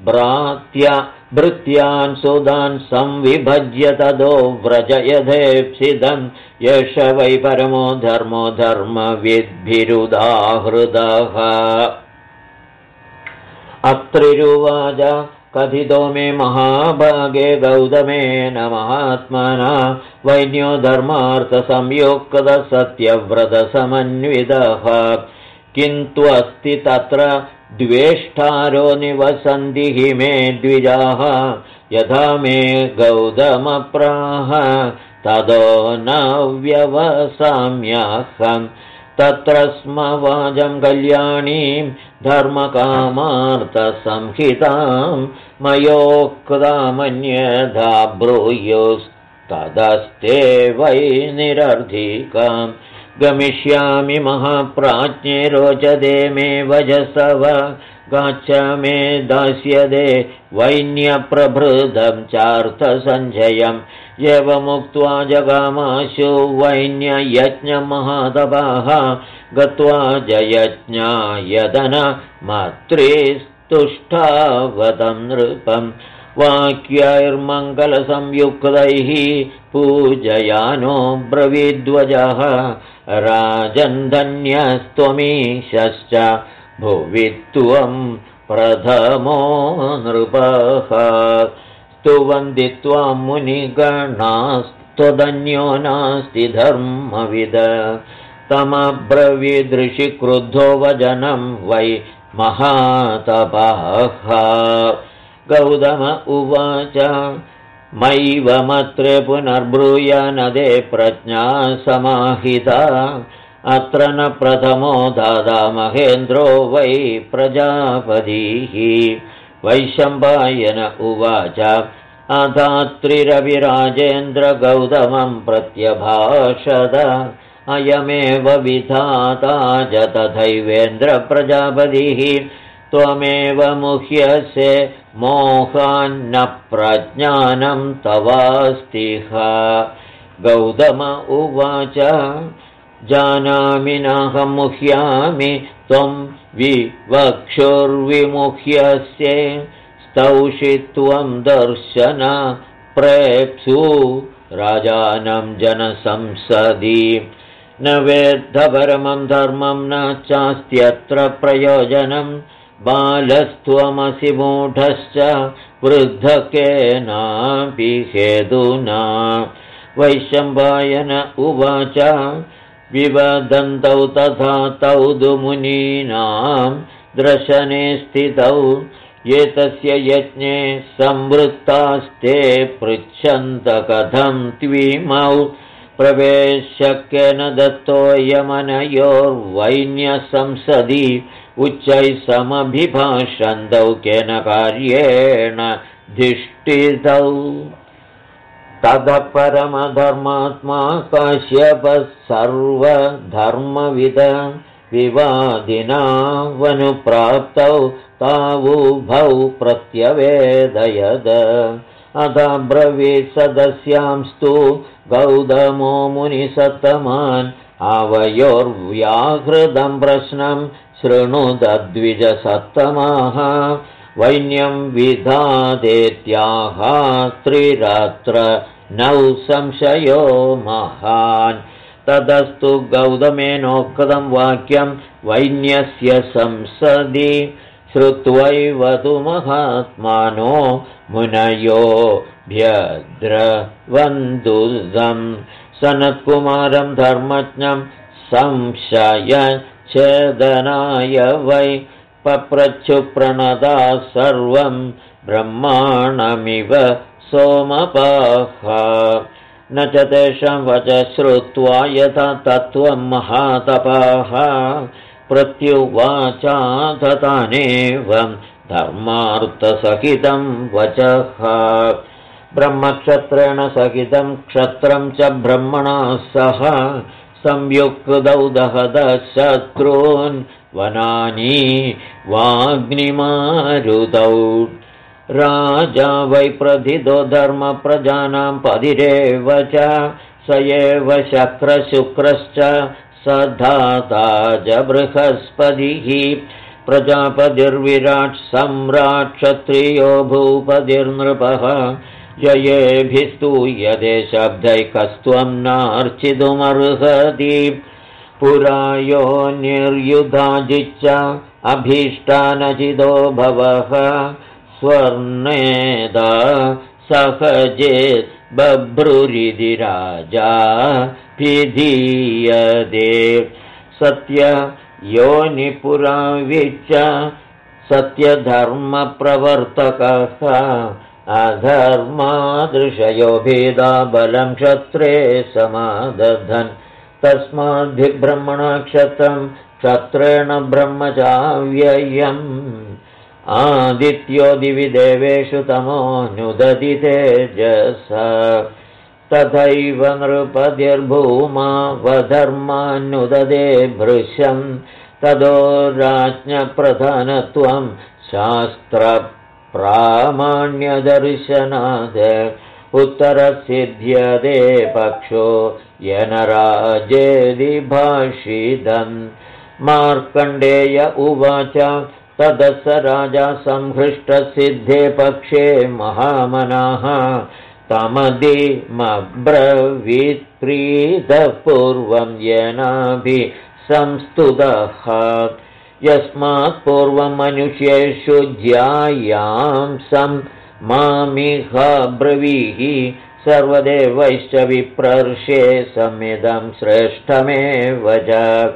भृत्यान् सुदान् संविभज्य तदो व्रजयधेप्सितं यश वै परमो धर्मो धर्मविद्भिरुदाहृदः। अत्रिरुवाच कथितो मे महाभागे गौतमेन महात्मना वैन्यो धर्मार्थसंयुक्तः सत्यव्रतसमन्वितः किन्तु अस्ति तत्र द्वेष्टारो निवसन्ति हि मे द्विजाः यथा मे गौतमप्राह ततो न व्यवसाम्यहं तत्र स्म वाजं कल्याणीं धर्मकामार्थसंहितां मयोक्तामन्यथा ब्रूयुस्तदस्ते वै निरर्धिकाम् गमिष्यामि महाप्राज्ञे रोचते मे वजसव गाच्छ मे दास्यते वैन्यप्रभृतं चार्थसञ्जयम् एवमुक्त्वा जगामाशु वैन्ययज्ञमहातपः गत्वा जयज्ञायतनमत्रिस्तुष्टावतं नृपम् वाक्यैर्मङ्गलसंयुक्तैः पूजयानो ब्रवीद्वजः राजन्धन्यस्त्वमीशश्च भुवि त्वं प्रथमो नृपः स्तुवन्ति त्वां मुनिगणास्त्वदन्यो नास्ति धर्मविद तमब्रवीदृशि क्रुद्धो वचनं वै महातपः गौतम उवाच मैवमत्र पुनर्ब्रूय नदे प्रज्ञा समाहिता अत्र न प्रथमो दादा महेन्द्रो वै प्रजापतिः वैशम्पायन उवाच अधात्रिरविराजेन्द्र गौतमं प्रत्यभाषत अयमेव विधाता च तथैवेन्द्र प्रजापतिः त्वमेव मुह्यसे मोहान्न प्रज्ञानं तवास्तिह गौतम उवाच जानामि नाहं मुह्यामि त्वं विवक्षुर्विमुह्यसे स्तौषित्वं दर्शन प्रेप्सु राजानं जनसंसदि न वेद्धपरमं धर्मं न चास्त्यत्र प्रयोजनं बालस्त्वमसि मूढश्च वृद्धकेनापि हेतुना। वैशम्पायन उवाच विवदन्तौ तथा तौ दु मुनीनां दर्शने स्थितौ एतस्य यज्ञे संवृत्तास्ते पृच्छन्त कथं त्विमौ प्रवेश्यकेन दत्तोऽयमनयोर्वैन्यसंसदि उच्चैः समभिभाषन्तौ केन कार्येण धिष्ठितौ। ततः परमधर्मात्मा काश्यपः सर्वधर्मविद विवादिना वनुप्राप्तौ तावुभौ प्रत्यवेदयद। अथब्रवीत् सदस्यांस्तु गौतमो मुनिसत्तमान् आवयोर्व्याहृतं प्रश्नं शृणुतद्विजसत्तमाः। वैन्यं विधादेत्याह त्रिरात्र नौ संशयो महान्। ततस्तु गौतमेनोक्तं वाक्यं वैन्यस्य संसदि श्रुत्वैव तु महात्मानो मुनयो व्यद्रवन्दुदं। सनत्कुमारं धर्मज्ञं संशयच्छेदनाय वै पप्रच्छुप्रणदा सर्वं ब्रह्माणमिव सोमपाः। न च तेषां वच श्रुत्वा यथा तत्त्वं महातपाः प्रत्युवाचा तथानेवं धर्मार्थसहितं वचः। ब्रह्मक्षत्रेण सहितं क्षत्रं च ब्रह्मणा सह संयुक्तौ दहदः शत्रून् वनानि वाग्निमारुतौ। राजा वै प्रथितो धर्मप्रजानां पतिरेव च स एव शक्रशुक्रश्च स धाता च बृहस्पतिः। प्रजापतिर्विराट् सम्राट् क्षत्रियो भूपतिर्नृपः। ययेभिस्तूयते शब्दैकस्त्वं नार्चितुमर्हति। पुरायो निर्युधाजिच्च अभीष्टानचितो भवः। स्वर्णेदा सहजेत् बभ्रुरिति राजा भिधीयते। सत्य योनिपुराविच्च सत्यधर्मप्रवर्तकः। अधर्मादृशयो भेदा बलं क्षत्रे समादधन्। तस्माद्ब्रह्मणा क्षत्रं क्षत्रेण ब्रह्म चाव्ययम्। आदित्यो दिवि देवेषु तमोऽनुदधि तेजसा। तथैव नृपतिर्भूमा वधर्मानुददे भृशं। ततो राज्ञप्रधानत्वं शास्त्रप्रामाण्यदर्शनात् उत्तरसिद्ध्यते पक्षो येन राजेदि भाषितम्। मार्कण्डेय उवाच ततः स राजा संहृष्टसिद्धे पक्षे महामनाः तमदिमब्रवीत्प्रीतः पूर्वं येनाभि संस्तुतः। यस्मात् पूर्वं मनुष्येषु ज्यायांसं मामिह ब्रवीः सर्वदेवैश्च विप्रर्षे संमिदं श्रेष्ठमेव च।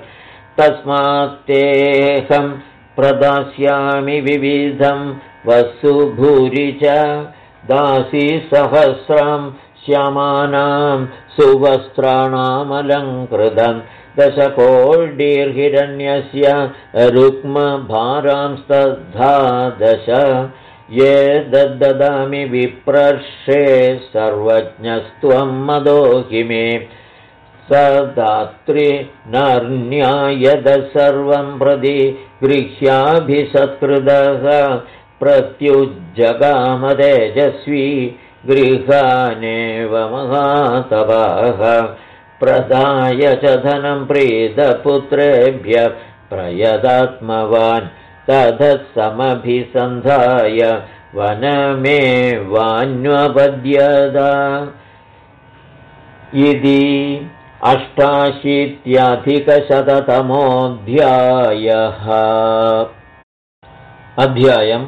तस्मात्तेऽहं प्रदास्यामि विविधं वसुभूरि च। दासी सहस्रं श्यामानां सुवस्त्राणामलङ्कृतं। दशकोटिर्हिरण्यस्य रुक्मभारांस्तथा दश। ये दददामि विप्रर्षे सर्वज्ञस्त्वं मदोहि मे। स दात्री नर्न्यायद सर्वं प्रति गृह्याभिसत्कृतः। प्रत्युज्जगाम तेजस्वी गृहानेव महातपाः। प्रदाय च धनं प्रीतपुत्रेभ्यः प्रयदात्मवान्। ततः समभिसन्धाय वनमेवान्वपद्यत। इति 88 अधिकशततमोऽध्यायः। अध्यायम्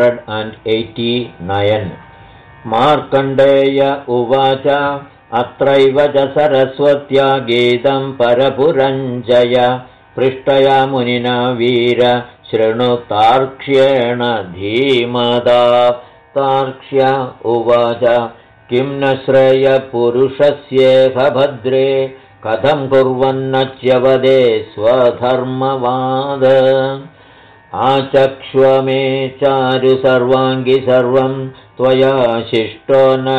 189 मार्कण्डेय उवाच अत्रैव च सरस्वत्या गीतं परपुरञ्जय पृष्टया मुनिना वीर शृणुतार्क्ष्येण धीमदा तार्क्ष्य उवाच किं न श्रेयपुरुषस्येह भद्रे कथं कुर्वन्नच्यवदे स्वधर्मवाद आचक्ष्वमे चारु सर्वाङ्गि सर्वं त्वया शिष्टो न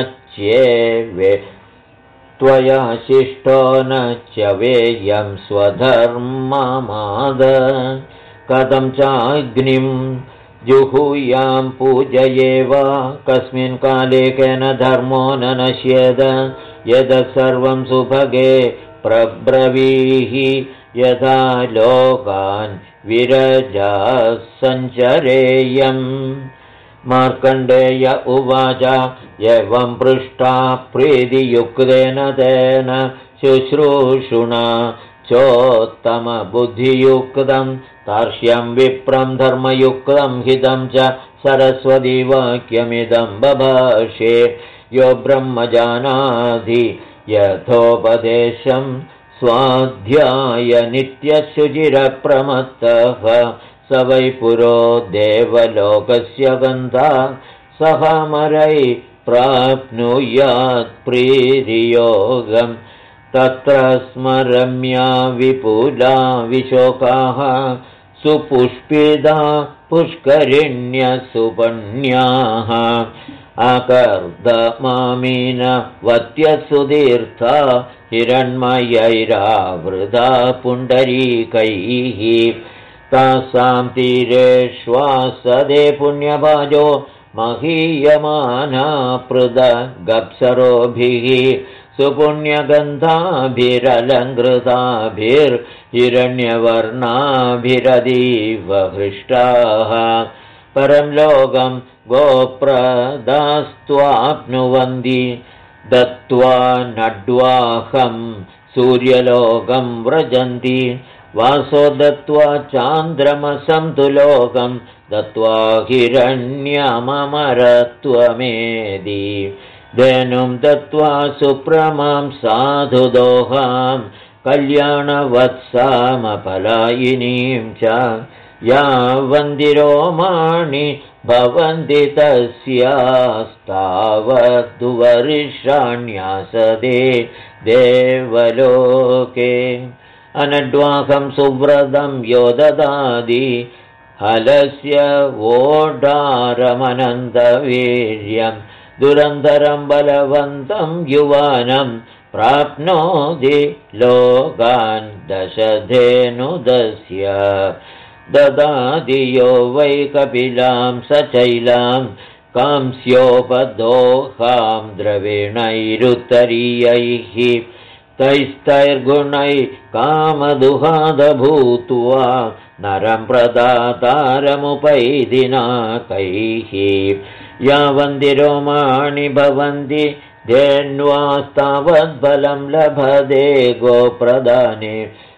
च्यवेयं स्वधर्ममाद कथं चाग्निं जुहुयां पूजये वा कस्मिन् काले केन धर्मो न नश्येद यद् सर्वं सुभगे प्रब्रवीहि यथा लोकान् विरजा सञ्चरेयम् मार्कण्डेय उवाच एवं पृष्टा प्रीतियुक्तेन तेन शुश्रूषुणा चोत्तमबुद्धियुक्तं तार्क्ष्यं विप्रं धर्मयुक्तं हितं च सरस्वती वाक्यमिदं बभाषे यो ब्रह्मजानाधि यथोपदेशं स्वाध्याय नित्यशुचिरप्रमत्तः स वै पुरो देवलोकस्य गन्धा सहामरै प्राप्नुयात् प्रीतियोगम् तत्र स्मरम्या विपुला विशोकाः सुपुष्पिदा पुष्करिण्यसुपन्याः आकर्दमामीनवत्यसुदीर्था हिरण्मयैरावृता पुण्डरीकैः तासां तीरेष्वासदे पुण्यभाजो महीयमाना पृदगप्सरोभिः सुपुण्यगन्धाभिरलङ्कृताभिर्हिरण्यवर्णाभिरदीव हृष्टाः परं लोकं गोप्रदास्त्वाप्नुवन्ति दत्त्वा नड्वाहं सूर्यलोकं व्रजन्ति वासो दत्त्वा चान्द्रमसं तु लोकं दत्त्वा हिरण्यममरत्वमेदि धेनुं दत्त्वा सुप्रमां साधुदोहां कल्याणवत्सामपलायिनीं च या वन्दिरोमाणि भवन्ति तस्यास्तावद्वर्षाण्यासदे देवलोके अनड्वाहं सुव्रतं यो ददाति हलस्य वोढारमनन्तवीर्यं दुरन्तरं बलवन्तं युवानं प्राप्नोति लोकान् दशधेनुदस्य ददाति यो वै कपिलां सचैलां कांस्योपदोहां द्रविणैरुत्तरीयैः तैस्तैर्गुणैः कामदुहादभूत्वा नरं प्रदातारमुपैदिनाकैः यावन्दिरोमाणि भवन्ति धेन्वास्तावद्बलं लभते गोप्रदाने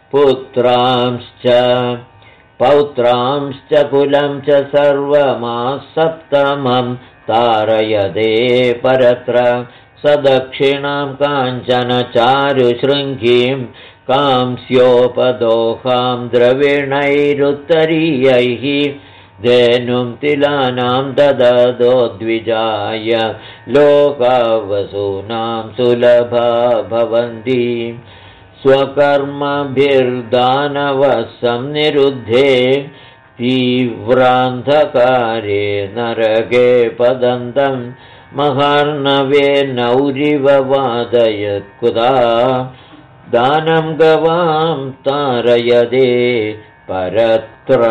पौत्रांश्च कुलं च सर्वमासप्तमं तारयते परत्र स दक्षिणां काञ्चन चारुशृङ्गीं कांस्योपदोहां द्रविणैरुत्तरीयैः धेनुं तिलानां दददो द्विजाय लोकावसूनां सुलभा भवन्ति स्वकर्मभिर्दानवः निरुद्धे तीव्रान्धकारे नरके पदन्तं महार्णवे नौरिव वादयत्कुदा दानं गवां तारयदे परत्र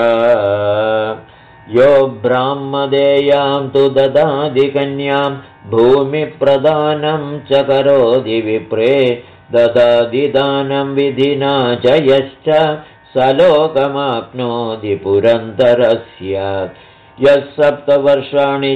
यो ब्राह्मदेयां तु ददाति कन्यां भूमिप्रदानं च करोति विप्रे ददाति दानं विधिना च यश्च स लोकमाप्नोति पुरन्दरस्य यः 7 वर्षाणि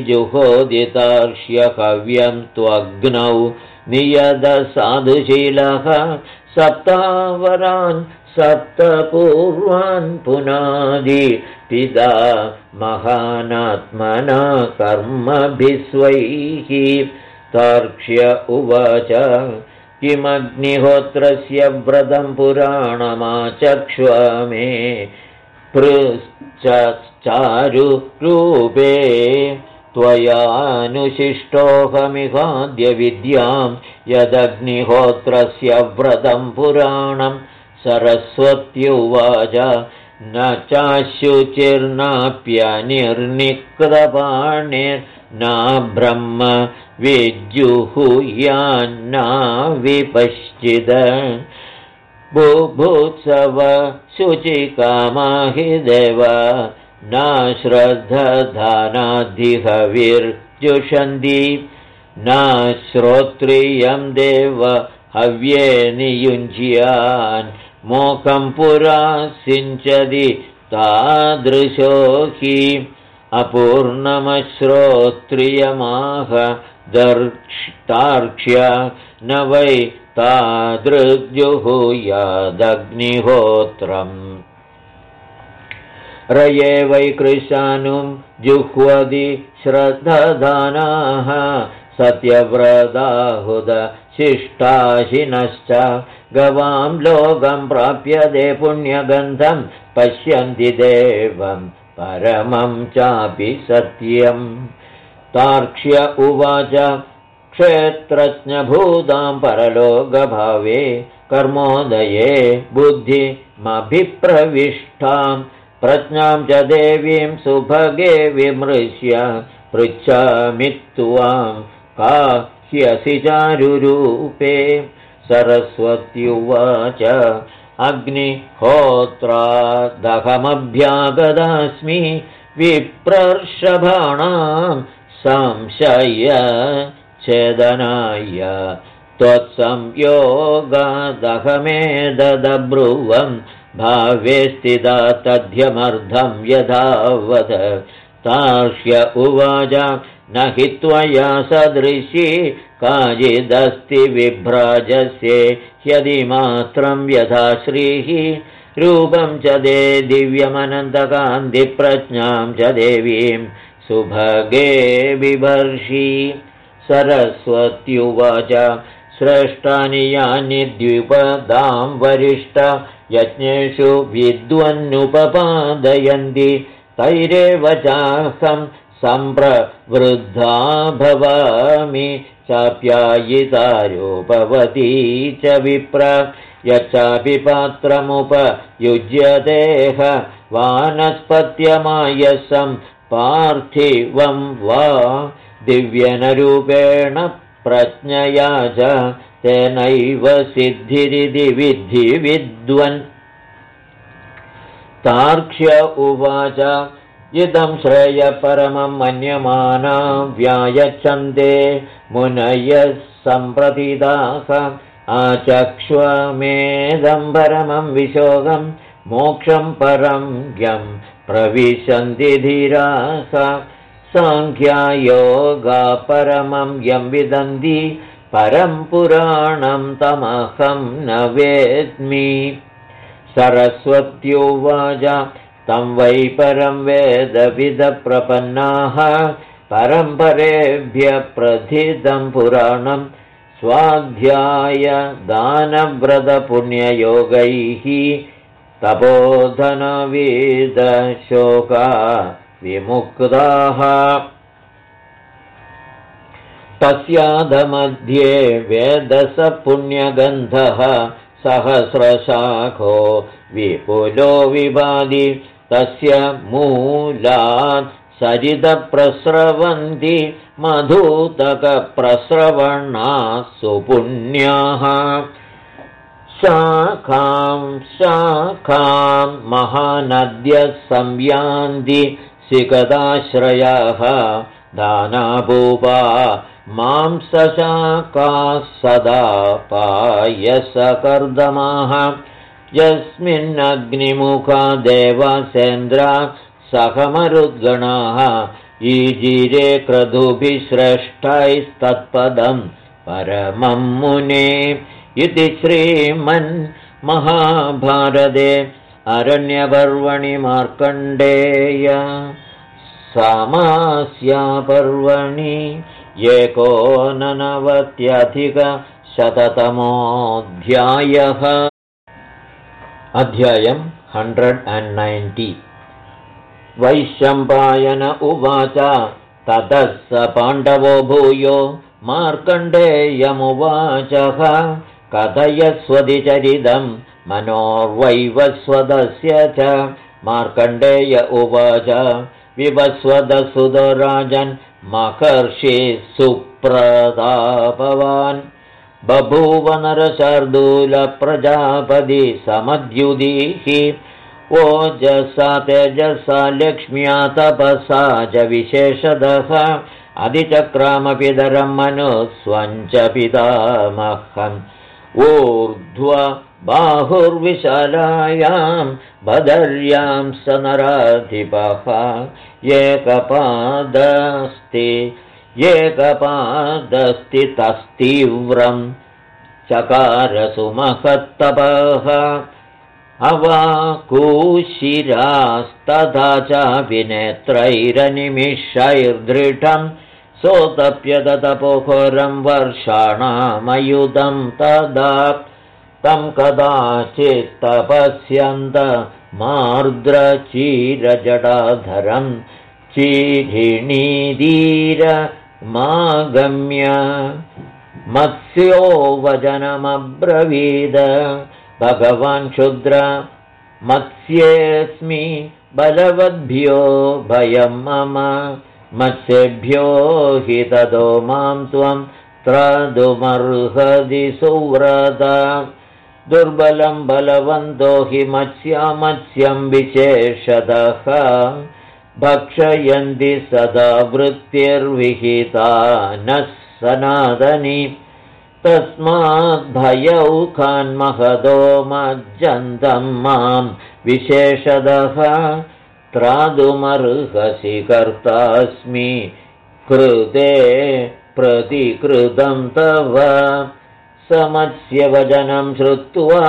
जुहोदितार्क्ष्य हव्यं त्वग्नौ नियत साधुशीलः सप्तावरान् सप्तपूर्वान् पुनादि पिता महानात्मना कर्मभिस्वैः तार्क्ष्य उवाच किमग्निहोत्रस्य व्रतं पुराणमाचक्ष्व मे पृश्चारुरूपे त्वयानुशिष्टोऽहमिहाद्य विद्यां यदग्निहोत्रस्य व्रतं पुराणं सरस्वत्युवाच न चाशुचिर्नाप्यनिर्निकृतपाणिर्ना ब्रह्म विजुहुयान्ना विपश्चिद बुभुत्सव शुचिकामा हि देव न श्रद्धधानाद्धिहविर्जुषन्ति न श्रोत्रियं देव हव्ये नियुञ्ज्यान् मोकं पुरा सिञ्चति तादृशो हि अपूर्णमश्रोत्रियमाह दर्ष्टार्क्ष्य न वै तादृग्जुहुयादग्निहोत्रम् रये वै कृशानुं जुह्वति श्रद्धदानाः सत्यव्रताहुद शिष्टाशिनश्च गवां लोकं प्राप्यते पुण्यगन्धं पश्यन्ति देवं परमं चापि सत्यम् तार्क्ष्य उवाच क्षेत्रज्ञभूतां परलोकभावे कर्मोदये बुद्धिमभिप्रविष्टां प्रज्ञां च देवीं सुभगे विमृश्य पृच्छामि त्वां का ह्यसि चारुरूपे सरस्वत्युवाच अग्निहोत्रादहमभ्यागतास्मि विप्रर्षभाणां संशय छेदनाय त्वत्संयोगादहमेदब्रुवं भावे स्थिता तध्यमर्धं यथावद तार्क्ष्य उवाच न हि त्वया सदृशी काचिदस्ति विभ्राजस्ये यदि मात्रं यथा श्रीः रूपं च दे दिव्यमनन्तकान्तिप्रज्ञां च देवीं सुभगे बिभर्षि सरस्वत्युवाच श्रेष्ठानि यानि द्विपदां वरिष्ठ यज्ञेषु विद्वन्नुपपादयन्ति तैरेव चाहं सम्प्रवृद्धा भवामि चाप्यायितारूपवती च विप्र यच्चापि पात्रमुपयुज्यतेह वानस्पत्यमायसं पार्थिवं वा दिव्यनरूपेण प्रज्ञया च तेनैव सिद्धिरिति विद्धि विद्वन् तार्क्ष्य उवाच इदं श्रेयपरमं मन्यमाना व्यायच्छन्ते मुनयः सम्प्रतिदाः आचक्ष्वमेदं परमं विशोगं मोक्षं परं यं प्रविशन्ति धीराः साङ्ख्यायोगा परमं यं विदन्ति परं पुराणं तमहं न वेद्मि सरस्वत्युवाच तं वै परं वेदविदप्रपन्नाः परम्परेभ्यः प्रथितं पुराणं स्वाध्याय दानव्रतपुण्ययोगैः तपोधनविदशोका विमुक्ताः तस्याधमध्ये वेदस पुण्यगन्धः सहस्रशाखो विपुलो विभाति तस्य मूलात् सरितप्रस्रवन्ति मधुतकप्रस्रवणाः सुपुण्याः शाखां शाखां महानद्यः संयान्ति सिकताश्रयाः दानाभूपा मांसशाखाः सदा पायसकर्दमाः यस्मिन्नग्निमुखा देवसेन्द्रा सहमरुद्गणाः ईजिरे क्रतुभिः श्रेष्ठैस्तत्पदं परमं मुने इति श्रीमन्महाभारते अरण्यपर्वणि मार्कण्डेय समास्यापर्वणि 89अधिकशततमोऽध्यायः। अध्यायम् 190। वैशम्पायन उवाच ततः स पाण्डवो भूयो मार्कण्डेयमुवाचः कथयस्वधिचरितं मनोर्वैवस्वतस्य च। मार्कण्डेय उवाच विवस्वतसुतो राजन् महर्षिः सुप्रतापवान् बभूव नरशार्दूलप्रजापति समद्युदिः ओजसा तेजसा लक्ष्म्या तपसा च विशेषतः अधिचक्रामपितरं मनुस्वञ्च पितामहम् ऊर्ध्व बाहुर्विशालायां बदर्यां स नराधिपः एकपादस्ति तस्तीव्रं चकारसुमहत्तपः अवाकुशिरास्तथा चाभिनेत्रैरनिमिषैर्दृढं सोतप्यदतपोघोरं वर्षाणामयुधं तदा तं कदाचित्तपश्यन्तमार्द्रचीरजटाधरं चीरिणीधीरमागम्य मत्स्यो वचनमब्रवीद भगवान् क्षुद्र मत्स्येऽस्मि बलवद्भ्यो भयं मम मत्स्येभ्यो हि ततो मां त्वं त्रातुमर्हसि सुव्रत दुर्बलं बलवन्तो हि मत्स्यं विशेषतः भक्षयन्ति सदा वृत्तिर्विहिता नः सनातनी तस्माद्भयौखान्महतो मज्जन्तं मां विशेषतः त्रातुमर्हसि कर्तास्मि कृते प्रतिकृतं तव समस्यवचनं श्रुत्वा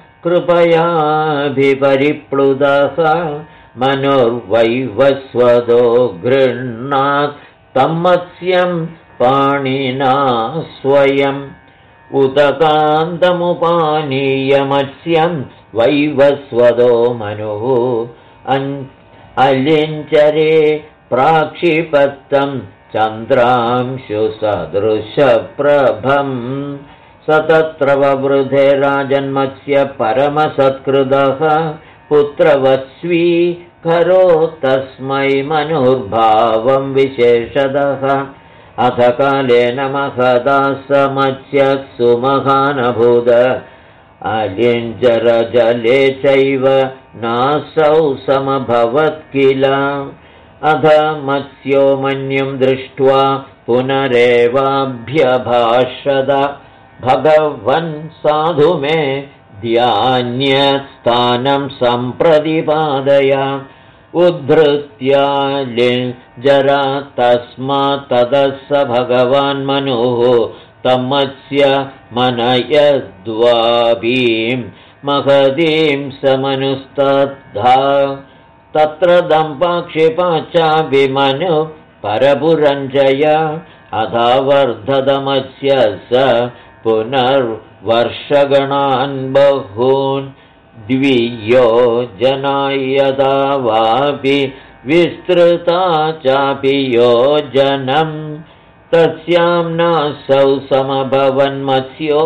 कृपयाभिपरिप्लुतः मनुर्वैवस्वतो गृह्णात् तं मत्स्यं पाणिना स्वयम् उदकान्तमुपानीय मत्स्यं वैवस्वतो मनुः अलिञ्चरे प्राक्षिपत्तं चन्द्रांशुसदृशप्रभम् स तत्र ववृधे राजन्मत्स्य परमसत्कृतः पुत्रवत्स्वी करो तस्मै मनुर्भावं विशेषतः अथ कालेन महदा स मत्स्यः सुमहानभूत अलिञ्जरजले चैव नासौ समभवत् किल अथ मत्स्यो मन्युं दृष्ट्वा पुनरेवाभ्यभाषत भगवन् साधु मे ध्यान्यस्थानं सम्प्रतिपादय उद्धृत्यालिञ्जरा तस्मात् ततः स भगवान् मनुः तं मत्स्य मनयद्वापीं महतीं स मनुस्तद्धा तत्र दम्पाक्षिपाच्चाभिमनु परपुरञ्जय अधावर्धतमस्य स पुनर्वर्षगणान् बहून् द्वियो जनायदा वापि विस्तृता चापि योजनं तस्यां नासौ समभवन्मत्स्यो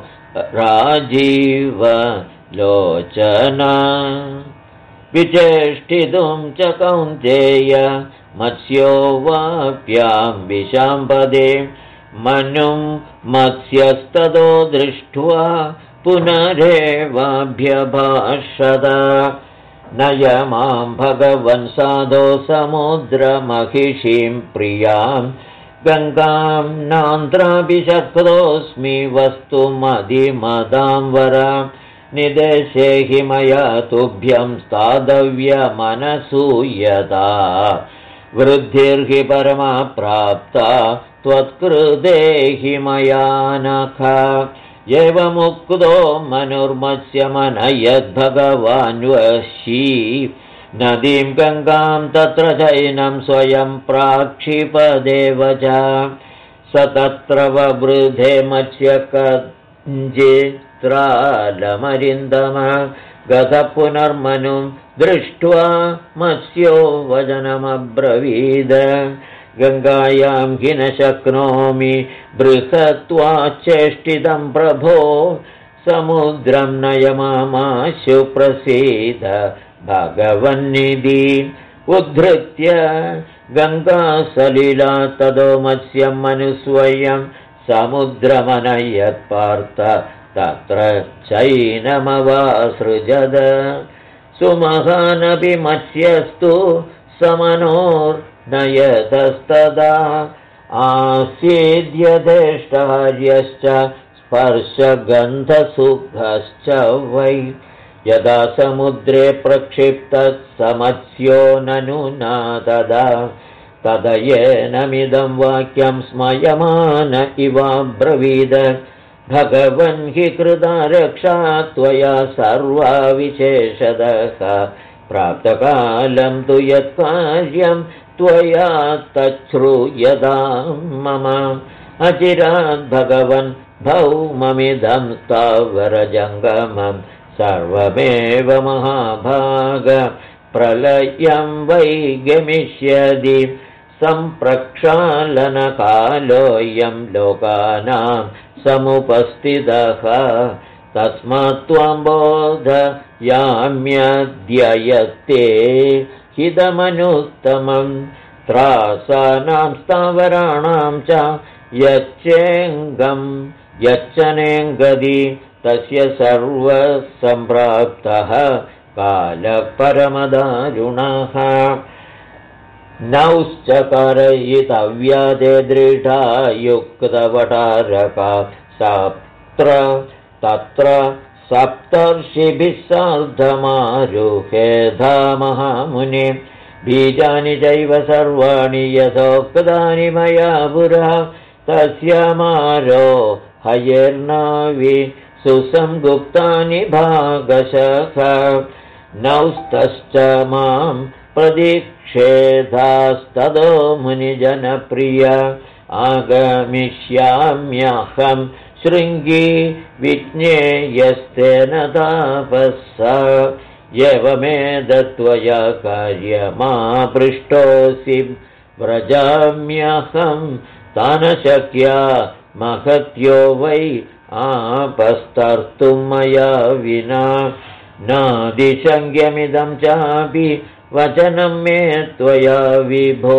राजीवलोचना विचेष्टितुं च कौन्तेय मत्स्यो वाप्यां विशाम्पदे मनुं मत्स्यस्ततो दृष्ट्वा पुनरेवाभ्यभाषत नय मां भगवन् साधो समुद्रमहिषीं प्रियां गङ्गां नान्त्रापि शक्तोऽस्मि वस्तुमधिमदां वर निदेशे हि मया तुभ्यं स्थातव्यमनसूयता वृद्धिर्हि परमा प्राप्ता त्वत्कृते हि मया नख एवमुक्तो मनुर्मत्स्य मनयद्भगवान् वशी नदीं गङ्गां तत्र चैनं स्वयं प्राक्षिपदेव च स तत्र ववृधे मत्स्यकञ्चित्रालमरिन्दम गतः पुनर्मनुं दृष्ट्वा मत्स्यो वचनमब्रवीद गङ्गायां हि न शक्नोमि बृहत्वाच्चेष्टितं प्रभो समुद्रं नयमामाशु प्रसीद भगवन्निधि उद्धृत्य गङ्गासलिला तदो मत्स्यं मनुस्वयं समुद्रमनयत्पार्थ तत्र चैनमवासृजद सुमहानपि मत्स्यस्तु समनोर्नयतस्तदा आसीद्यदेष्टार्यश्च स्पर्शगन्धसुखश्च वै यदा समुद्रे प्रक्षिप्तः समत्स्यो ननुना तदा तदयेनमिदं वाक्यं स्मयमान इवाब्रवीद भगवन् हि कृता रक्षा त्वया सर्वा विशेषतः प्राप्तकालं तु यत्कार्यं त्वया तच्छ्रूयतां मम अचिरात् भगवन् भौममिदं स्थावरजङ्गमं सर्वमेव महाभाग प्रलयं वै गमिष्यति सम्प्रक्षालनकालोऽयं लोकानां समुपस्थितः तस्मात् त्वं बोधयाम्यद्ययते हितमनुत्तमं त्रासानां स्थावराणां च यच्चनेङ्गदी तस्य सर्वसम्प्राप्तः कालपरमदारुणः नौश्च करयितव्यादे दृढा युक्तवटारका तत्र सप्तर्षिभिः सार्धमारुहेधा महामुने बीजानि चैव सर्वाणि यथोक्तानि मया पुरा तस्यामारो हयेर्नावि सुसंगुप्तानि भागशः नौस्तश्च मां प्रदीक्षेधास्तदो मुनिजनप्रिय आगमिष्याम्यहं शृङ्गी विज्ञेयस्तेन तापसा एवमेतत्त्वया कार्यमापृष्टोऽसि व्रजाम्यहं तानशक्या महत्यो वै आपस्तर्तुं मया विना नादिशङ्क्यमिदं चापि वचनं मे त्वया विभो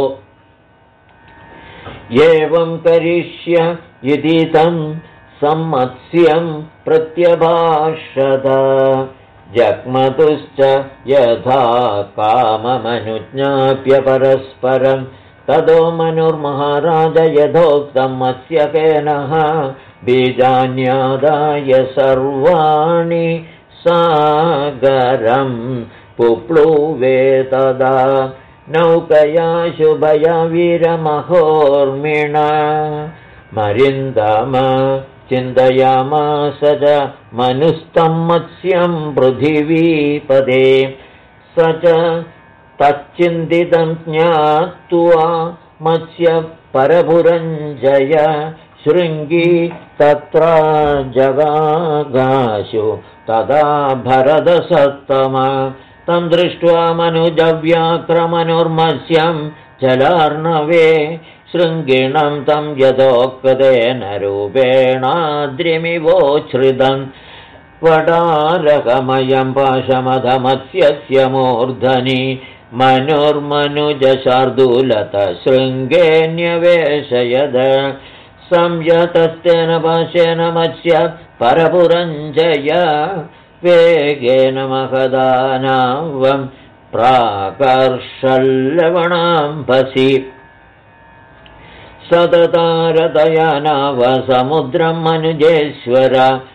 एवं करिष्य इति तं सम्मत्स्यं प्रत्यभाषत जग्मतुश्च यथा काममनुज्ञाप्य परस्परं ततो मनुर्महाराज यथोक्तं मत्स्यकेनः बीजान्यादाय सर्वाणि सागरं पुप्लुवे तदा नौकया शुभया वीरमहोर्मिणा मरिन्दम चिन्तयामास च मनुस्तं मत्स्यं पृथिवीपदे स च तच्चिन्तितं ज्ञात्वा मत्स्य परपुरञ्जय शृङ्गी तत्र जगागाशु तदा भरतसत्तम तं दृष्ट्वा मनुजव्याक्रमनुर्मत्स्यं जलार्णवे शृङ्गिणं तं यथोक्तेन रूपेणाद्रिमिवोच्छ्रितं वडारकमयं पाशमधमत्स्यस्य मूर्धनि मनुर्मनुजशार्दूलत शृङ्गेऽन्यवेशयद संयतस्तेन पाशेन मत्स्य परपुरञ्जय वेगेन महदानावं प्राकर्षल्लवणाम्भसि सततारतया नाव समुद्रं मनुजेश्वर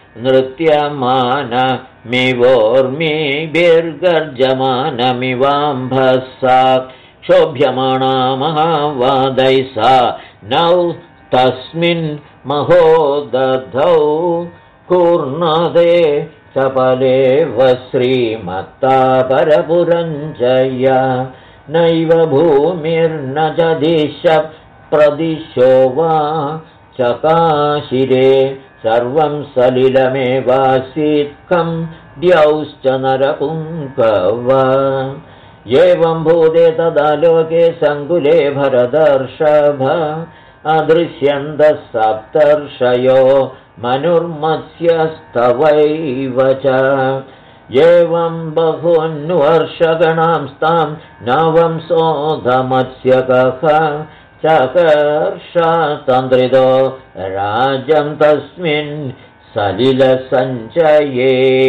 नृत्यमानमिवोर्मिभिर्गर्जमानमिवाम्भसा क्षोभ्यमाणा महावादैः सा नौ तस्मिन् महोदधौ कूर्णदे चपलेव श्रीमत्तापरपुरञ्जय नैव भूमिर्न च दिश प्रदिशो वा चकाशिरे सर्वं सलिलमेवासीत्कं द्यौश्च नरपुङ्कव एवं भूते तदा लोके सङ्कुले भरतर्षभ अदृश्यन्तः सप्तर्षयो मनुर्मत्स्यस्तवैव च एवं बहून्वर्षगणांस्तां नवंसोऽधमत्स्यकः चकर्षतन्द्रितो राजं तस्मिन् सलिलसञ्चये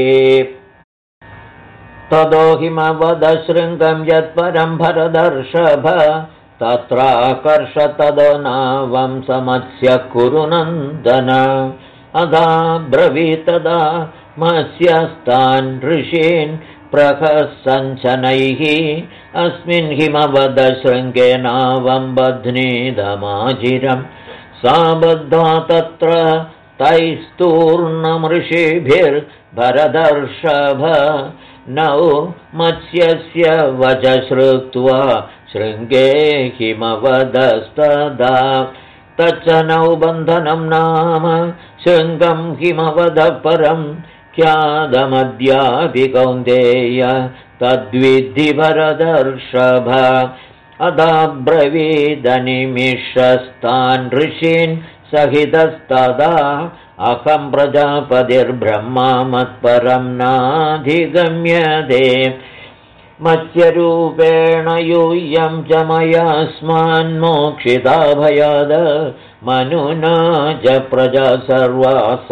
ततो हिमवदशृङ्गं यत्परं भरदर्षभ तत्राकर्षतदो नावं समत्स्य कुरु नन्दन अधा ब्रवीतदा मत्स्यस्तान् ऋषीन् प्रहसञ्चनैः अस्मिन् हिमवदशृङ्गे नावं बध्नीदमाजिरं सा बद्ध्वा तत्र तैस्तूर्णमृषिभिर्भरदर्षभ नौ मत्स्यस्य वच श्रुत्वा शृङ्गे हिमवदस्तदा तच्च नौ बन्धनं नाम शृङ्गं हिमवदः परं ख्यातमद्यापि कौन्तेय तद्विद्धि भरतर्षभ अदाब्रवीदनिमिषस्तान् ऋषीन् सहितस्तदा अहं प्रजापतिर्ब्रह्मा मत्परं नाधिगम्यते मत्स्यरूपेण यूयं च मयास्मान्मोक्षिता भयाद मनुना च प्रजा सर्वा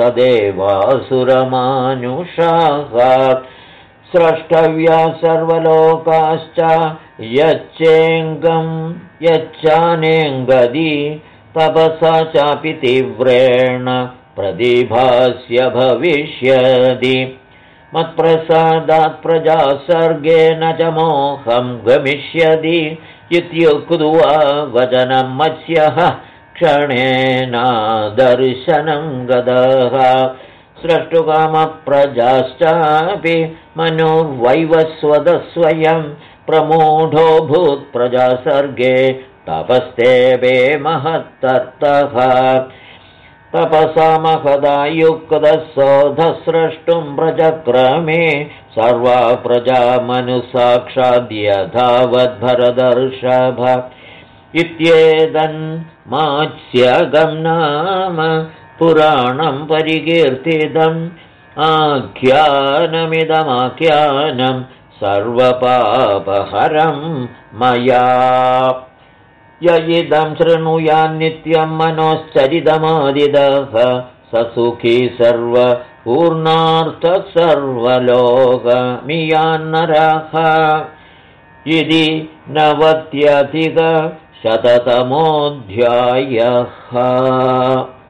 सदेवासुरमानुषाः स्रष्टव्या सर्वलोकाश्च यच्चेङ्गं यच्चानेङ्गदी तपसा चापि तीव्रेण प्रतिभास्य भविष्यति मत्प्रसादात् प्रजा सर्गेण च मोहं गमिष्यति इत्युक्त्वा वचनं मत्स्यः क्षणेन दर्शनं गतः स्रष्टुकामप्रजाश्चापि मनुर्वैवस्वतः प्रमूढो भूत्प्रजासर्गे तपस्तेवे महत्तर्तः तपसा महदा युक्तः सोऽधस्रष्टुं प्रचक्रमे सर्वा प्रजा मनुसाक्षाद्यथावद्भरतर्षभ इत्येतन्मात्स्यगं नाम पुराणं परिकीर्तितम् आख्यानमिदमाख्यानं सर्वपापहरं मया य इदं शृणुयान्नित्यं मनोश्चरितमादिदः स सुखी सर्वपूर्णार्थः सर्वलोकमियान्नरः इति 90+ शततमोऽध्यायः।